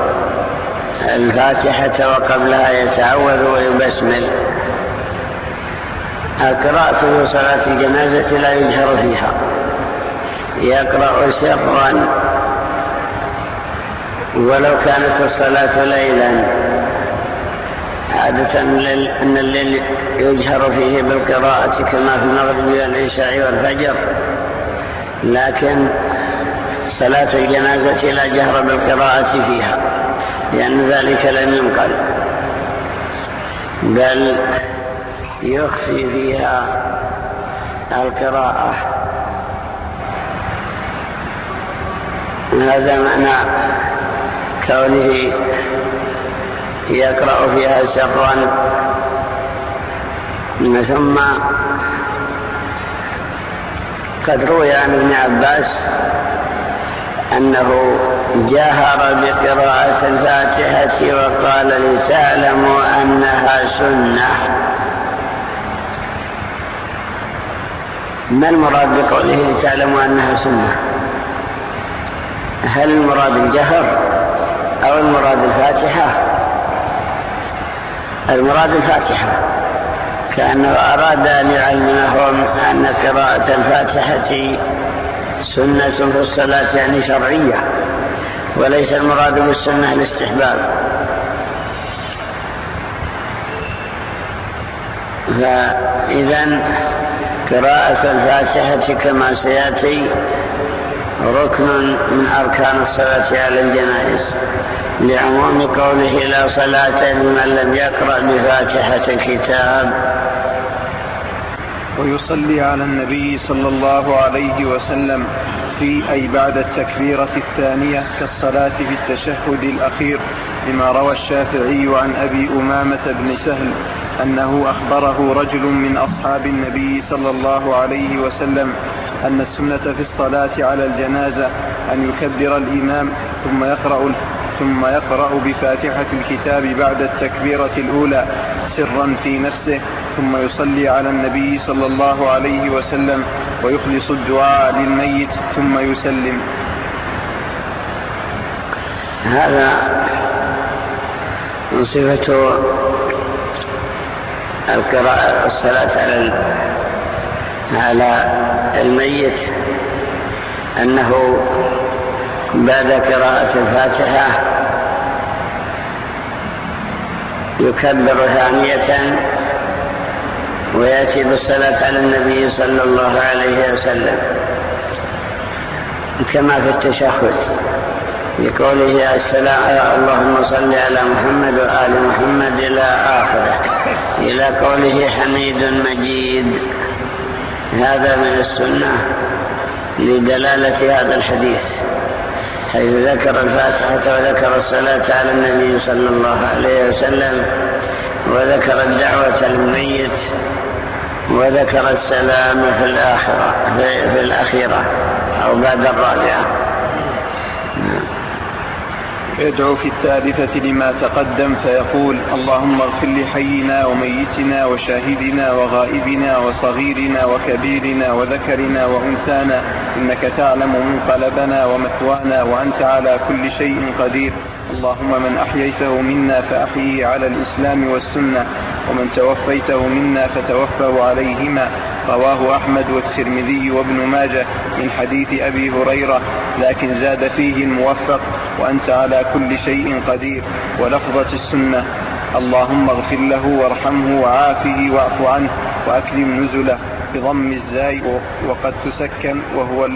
الفاتحة وقبلها يتعوذ ويبسمل. القراءة في صلاة الجنازة لا يجهر فيها، يقرأ سرا ولو كانت الصلاة ليلا. عادة أن الليل يجهر فيه بالقراءة كما في المغرب والعشاء والفجر، لكن صلاة الجنازة لا جهر بالقراءة فيها، لأن ذلك لم ينقل، بل يخفي فيها القراءة. هذا معنى كونه يقرأ فيها سرا. ثم قد روي عن ابن عباس أنه جهر بقراءة الفاتحة وقال لتعلموا أنها سنة. ما المراد بقوله لتعلموا أنها سنة؟ هل المراد الجهر أو المراد الفاتحة؟ المراد الفاتحة، كأنه أراد أن يعلمهم أن قراءة الفاتحة سنة في الصلاة يعني شرعية، وليس المراد بالسنة الاستحباب. فإذن قراءة الفاتحة كما سيأتي ركن من أركان الصلاة على الجنائز، لعموم قوله لا صلاة لمن لم يقرأ بفاتحة الكتاب. ويصلي على النبي صلى الله عليه وسلم أي بعد التكبيرة الثانية كالصلاة في التشهد الأخير، لما روى الشافعي عن أبي أمامة بن سهل أنه أخبره رجل من أصحاب النبي صلى الله عليه وسلم أن السنة في الصلاة على الجنازة أن يكبر الإمام ثم يقرأ بفاتحة الكتاب بعد التكبيرة الأولى سرا في نفسه، ثم يصلي على النبي صلى الله عليه وسلم ويخلص الدعاء للميت ثم يسلم. هذا صفة القراءة الصلاة على الميت، أنه بعد قراءة الفاتحة يكبر ثانية ويأتي بالصلاة على النبي صلى الله عليه وسلم كما في التشهد لقوله السلام اللهم صل على محمد وآل محمد إلى آخره، إلى قوله حميد مجيد. هذا من السنة لدلالة هذا الحديث، حيث ذكر الفاتحة وذكر الصلاة على النبي صلى الله عليه وسلم وذكر الدعوة للميت وذكر السلام في الأخيرة أو بعد الرابعة. يدعو في الثالثة لما تقدم فيقول اللهم اغفر لحينا وميتنا وشاهدنا وغائبنا وصغيرنا وكبيرنا وذكرنا وأنثانا إنك تعلم منقلبنا ومثوانا وأنت على كل شيء قدير. اللهم من أحييته منا فأحيه على الإسلام والسنة، ومن توفيته منا فتوفه عليهما. رواه أحمد والترمذي وابن ماجه من حديث أبي هريرة، لكن زاد فيه الموفق وأنت على كل شيء قدير. ولفظة السنة اللهم اغفر له وارحمه وعافه واعف عنه وأكرم نزله بضم الزاي، وقد تسكن وهو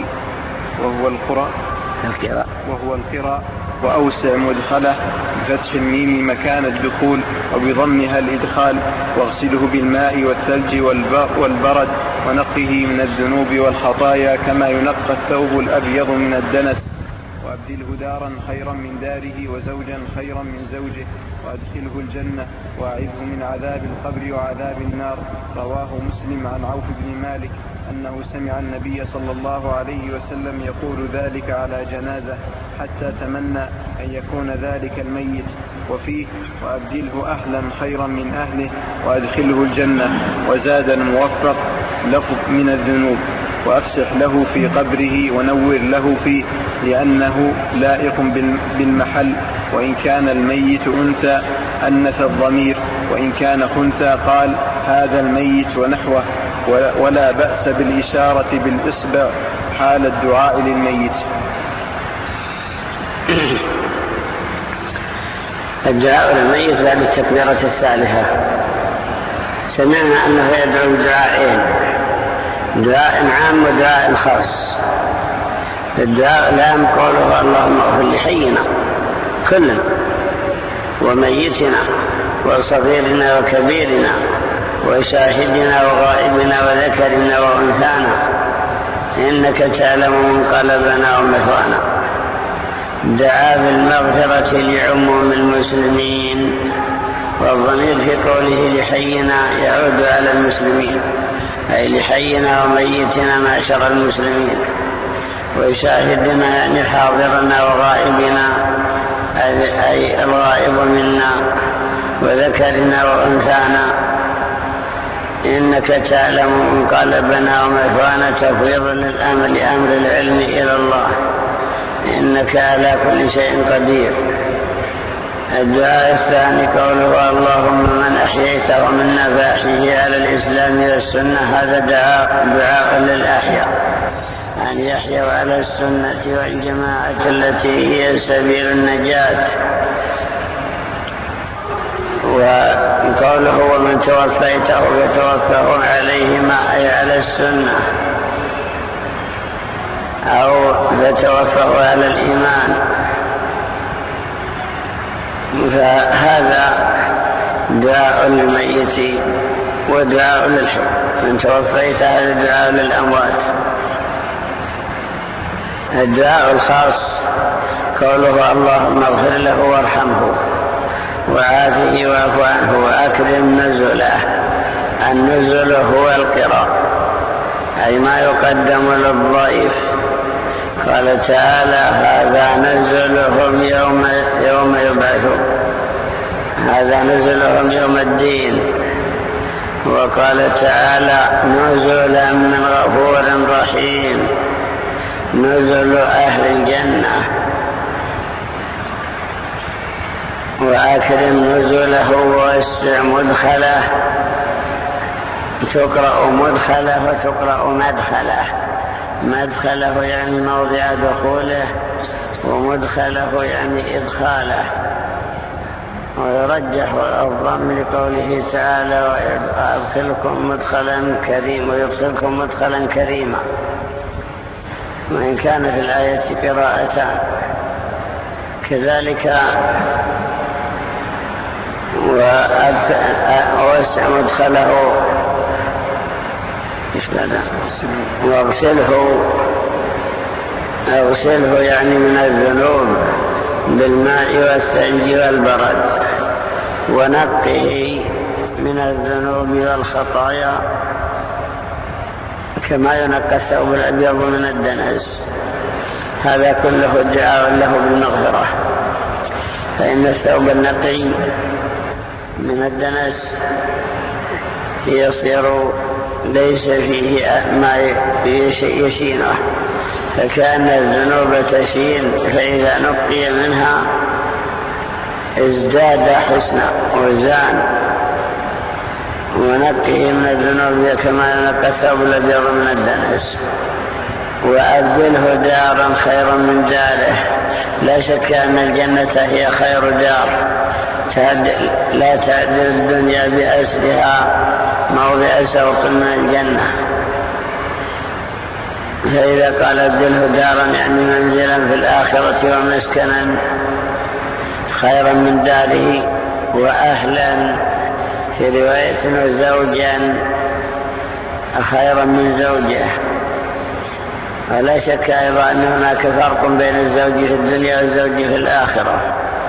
القراء وأوسع مدخله بفتح الميم مكان الدخول وبضمها الإدخال، واغسله بالماء والثلج والبرد ونقه من الذنوب والخطايا كما ينقى الثوب الأبيض من الدنس، وأبدله دارا خيرا من داره وزوجا خيرا من زوجه، وأدخله الجنة وأعذه من عذاب القبر وعذاب النار. رواه مسلم عن عوف بن مالك أنه سمع النبي صلى الله عليه وسلم يقول ذلك على جنازة حتى تمنى أن يكون ذلك الميت. وفيه وأبدله أهلا خيرا من أهله وأدخله الجنة. وزاد الموفق لفظ من الذنوب، وأفسح له في قبره ونور له فيه، لأنه لائق بالمحل، وإن كان الميت أنثى أنث الضمير، وإن كان خنثى قال هذا الميت ونحوه. ولا بأس بالإشارة بالإصبع حال الدعاء للميت. الدعاء للميت بعد التكبيرة الثالثة سمعنا أنه يدعو بدعائين، دعاء عام ودعاء خاص. الدعاء العام قوله اللهم اغفر لحينا كلنا وميتنا وصغيرنا وكبيرنا وشاهدنا وغائبنا وذكرنا وأنثانا إنك تعلم منقلبنا ومثوانا. دعا بالمغفرة لعموم المسلمين، والضمير في قوله لحينا يعود على المسلمين، أي لحينا وميتنا معشر المسلمين. وشاهدنا يعني حاضرنا وغائبنا، أي الغائب منا وذكرنا وأنثانا، إنك تعلم منقلبنا ومثوانا تفويضا لأمر العلم إلى الله، إنك على كل شيء قدير. الدعاء الثاني قوله اللهم من أحييته منا فأحيه على الإسلام والسنة، هذا دعاء للأحياء أن يحيوا على السنة والجماعة التي هي سبيل النجاة. وقوله ومن توفيته فتوفه عليهما، أي على السنة، أو فتوفه على الإيمان. فهذا دعاء للميت ودعاء للحي. من توفيت هذا دعاء للأموات. الدعاء الخاص قوله اللهم اغفر له وارحمه وعافه واعف عنه وأكرم نزله. النزل هو القراء، أي ما يقدم للضيف. قال تعالى هذا نزلهم يوم يبعثون، هذا نزلهم يوم الدين. وقال تعالى نزلا من غفور رحيم، نزل أهل الجنة. وأكرم نزله ووسع مدخله، تقرأ مدخله وتقرأ مدخله. مدخله يعني موضع دخوله، ومدخله يعني إدخاله. ويرجح الضم لقوله تعالى ويدخلكم مدخلا كريما، وإن كان في الآية قراءتان كذلك. ووسع مدخله واغسله يعني من الذنوب بالماء والثلج والبرد، ونقه من الذنوب والخطايا كما ينقى الثوب الأبيض من الدنس. هذا كله دعاء له بالمغفرة، فإن الثوب النقي من الدنس يصير ليس فيه ما يشينه، فكان الذنوب تشين، فإذا نقي منها ازداد حسنا وزان. ونقيه من الذنوب كما ينقى الثوب الأبيض من الدنس. وأبدله دارا خيرا من داره. لا شك أن الجنة هي خير دار، لا تعدل الدنيا بأسرها موضع سوق من الجنة. فإذا قال ابدله دارا يعني منزلا في الآخرة ومسكنا خيرا من داره، وأهلا في رواية وزوجا خيرا من زوجه. ولا شك أيضا أن هناك فرق بين الزوج في الدنيا والزوج في الآخرة.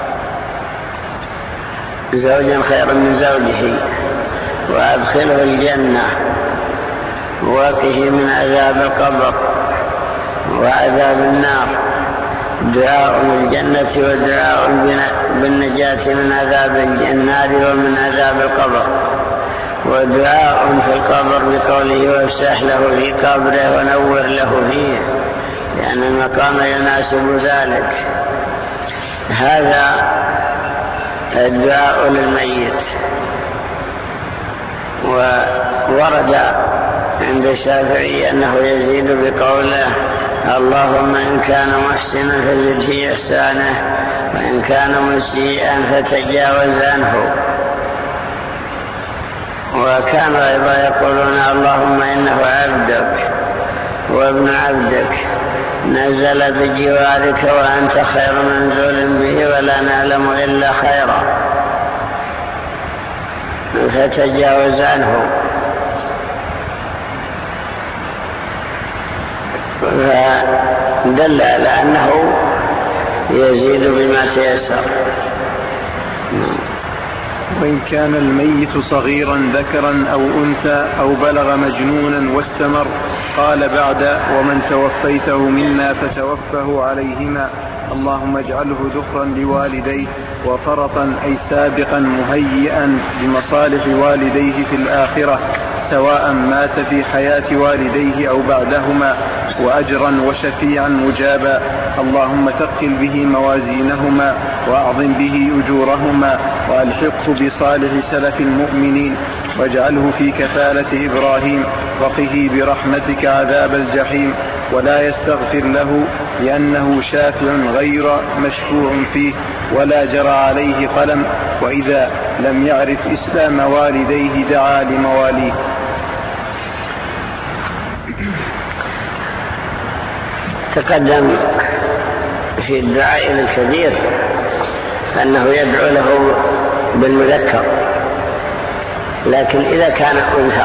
زوجا خيرا من زوجه، وأدخله الجنة، وقه من عذاب القبر وعذاب النار. دعاء الجنة ودعاء بالنجاة من عذاب النار ومن عذاب القبر. ودعاء في القبر بقوله وافسح له في قبره ونور له فيه، لأن المقام يناسب ذلك. هذا الدعاء للميت. وورد عند الشافعي أنه يزيد بقوله اللهم إن كان محسنا فزد في إحسانه، وإن كان مسيئا فتجاوز عنه. وكانوا أيضا يقولون اللهم إنه عبدك وابن عبدك نزل بجوارك وأنت خير منزول به ولا نعلم إلا خيرا فتجاوز عنه. فدل على أنه يزيد بما تيسر. وإن كان الميت صغيرا ذكرا أو أنثى أو بلغ مجنونا واستمر. قال بعد: ومن توفيته منا فتوفه عليهما، اللهم اجعله ذخرا لوالديه وفرطا أي سابقا مهيئا لمصالح والديه في الآخرة، سواء مات في حياة والديه أو بعدهما، وأجرا وشفيعا مجابا، اللهم ثقل به موازينهما وأعظم به أجورهما، وألحقه بصالح سلف المؤمنين، واجعله في كفالة إبراهيم، وقه برحمتك عذاب الجحيم، ولا يستغفر له لأنه شافع غير مشفوع فيه، ولا جرى عليه قلم، وإذا لم يعرف إسلام والديه دعا لمواليه. تقدم في الدعاء الكبير أنه يدعو له بالمذكر، لكن إذا كان أنثى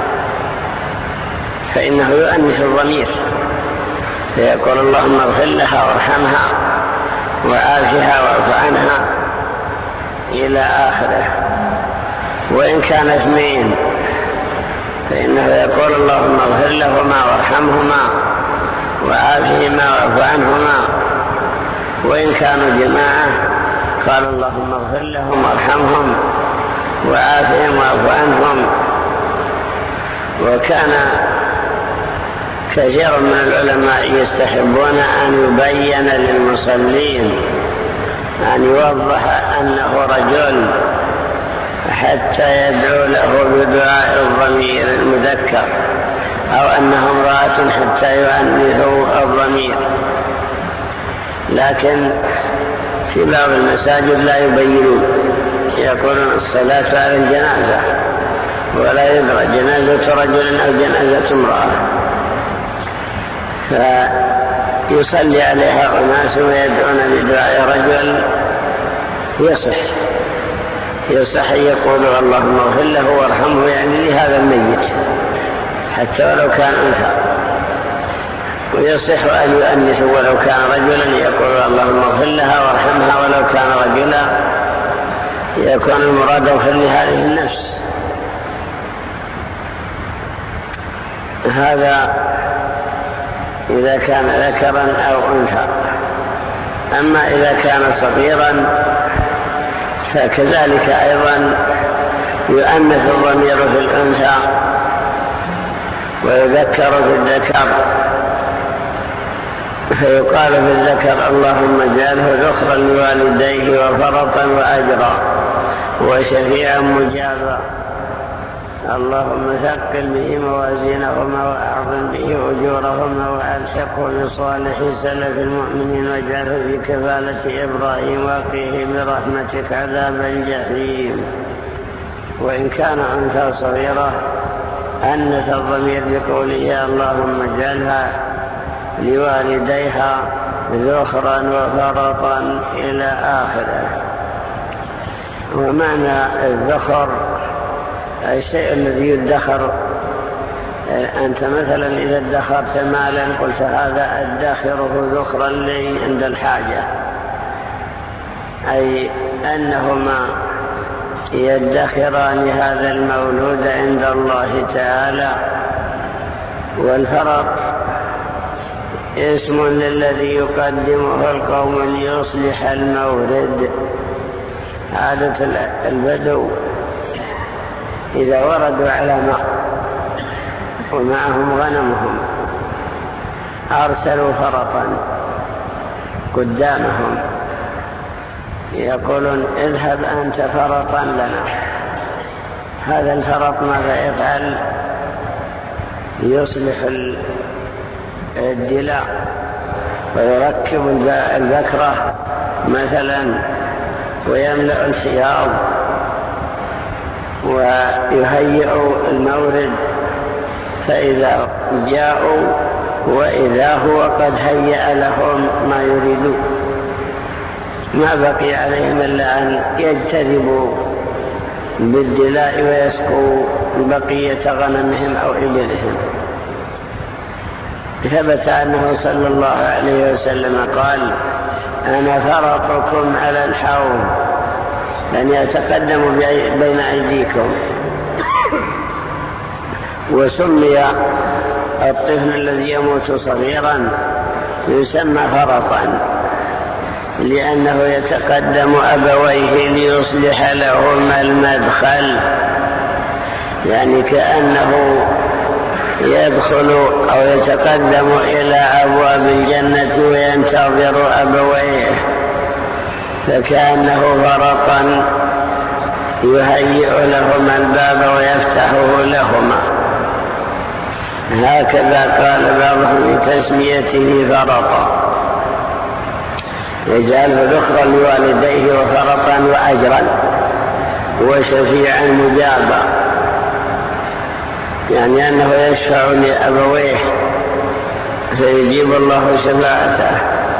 فإنه يؤنث الضمير، فيقول اللهم اغفر لها وارحمها وعافها واعف عنها إلى آخره. وإن كان اثنين فإنه يقول اللهم اغفر لهما وارحمهما وعافهما واعف عنهما. وإن كانوا جماعة قال اللهم اغفر لهم وارحمهم وعافهم واعف عنهم. وكان كثير من العلماء يستحبون أن يبين للمصلين، أن يوضح أنه رجل حتى يدعو له بدعاء الضمير المذكر، أو أنه امرأة حتى يؤنثوا الضمير. لكن في بعض المساجد لا يبينون، يقولون الصلاة على الجنازة، ولا يدرى جنازة رجل أو جنازة امرأة، فيصلي عليها أناس ويدعون بدعاء رجل يصح أن يقولوا اللهم اغفر له وارحمه، يعني لهذا الميت حتى ولو كان أنثى. ويصح أن يؤنثوا ولو كان رجلا، يقولوا اللهم اغفر لها وارحمها، ولو كان رجلا يكون المراد اغفر لهذه النفس. هذا إذا كان ذكرا أو أنثى. أما إذا كان صغيرا فكذلك أيضا يؤنث الضمير في الأنثى ويذكر في الذكر، فيقال في الذكر اللهم اجعله ذخرا لوالديه وفرطا وأجرا وشفيعا مجابا، اللهم ثقل به موازينهما وأعظم به أجورهما وألحقه بصالح سلف المؤمنين واجعله في كفالة إبراهيم وقيه برحمتك عذاب الجحيم. وإن كان أنثى صغيرة أنث الضمير بقوله اللهم اجعلها لوالديها ذخرا وفرطا إلى آخره. ومعنى الذخر الشيء الذي يدخر. أنت مثلا إذا ادخرت مالا قلت هذا أدخره ذخرا لي عند الحاجة، أي أنهما يدخران هذا المولود عند الله تعالى. والفرط اسم للذي يقدمه القوم ليصلح المورد. عادة البدو إذا وردوا على ماء ومعهم غنمهم أرسلوا فرطا قدامهم، يقولون اذهب أنت فرطا لنا. هذا الفرط ماذا يفعل؟ يصلح الدلاء ويركب البكرة مثلا ويملأ الحياض ويهيئ المورد، فإذا جاءوا وإذا هو قد هيأ لهم ما يريدون، ما بقي عليهم إلا أن يجتذبوا بالدلاء ويسقوا بقية غنمهم أو إبلهم. ثبت أنه صلى الله عليه وسلم قال أنا فرطكم على الحوض أن يتقدموا بين أيديكم. وسمي الطفل الذي يموت صغيرا يسمى فرطا لأنه يتقدم أبويه ليصلح لهما المدخل، يعني كأنه يدخل أو يتقدم إلى أبواب الجنة وينتظر أبويه، فكأنه فرطا يهيئ لهما الباب ويفتحه لهما. هكذا قال بعضهم بتسميته فرطا، يجعله ذخرا لوالديه وفرطا وأجرا وشفيعا مجابا، يعني أنه يشفع لأبويه فيجيب الله شفاعته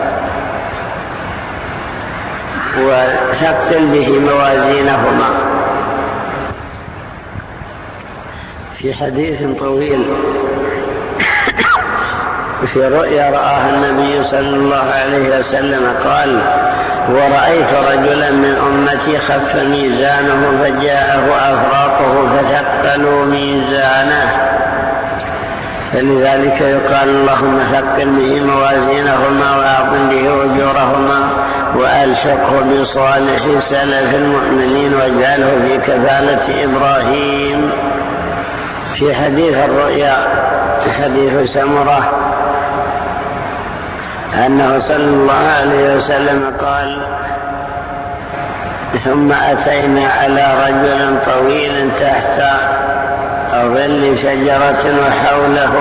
وثقل به موازينهما. في حديث طويل في رؤيا رآها النبي صلى الله عليه وسلم قال: ورأيت رجلا من أمتي خف ميزانه فجاءه أفراطه فثقلوا ميزانه، فلذلك يقال: اللهم ثقل به موازينهما وأعظم به أجورهما وألحقه بصالح سلف المؤمنين واجعله في كفالة إبراهيم. في حديث الرؤيا حديث سمرة أنه صلى الله عليه وسلم قال: ثم أتينا على رجل طويل تحت ظل شجرة وحوله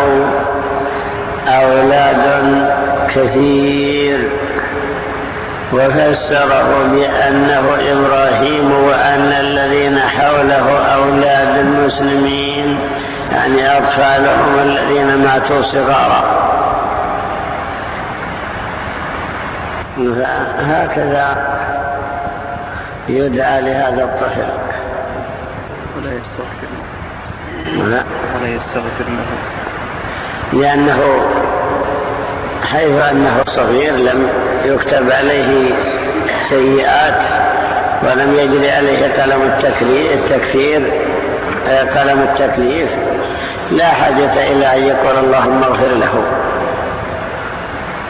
أولاد كثير، وفسره بأنه إبراهيم وأن الذين حوله أولاد المسلمين، يعني أطفالهم الذين ماتوا صغارا. هكذا يدعى لهذا الطفل ولا يستغفر له، لأنه حيث أنه صغير لم يكتب عليه سيئات ولم يجري عليه قلم التكليف، لا حاجة إلى أن يقول اللهم اغفر له.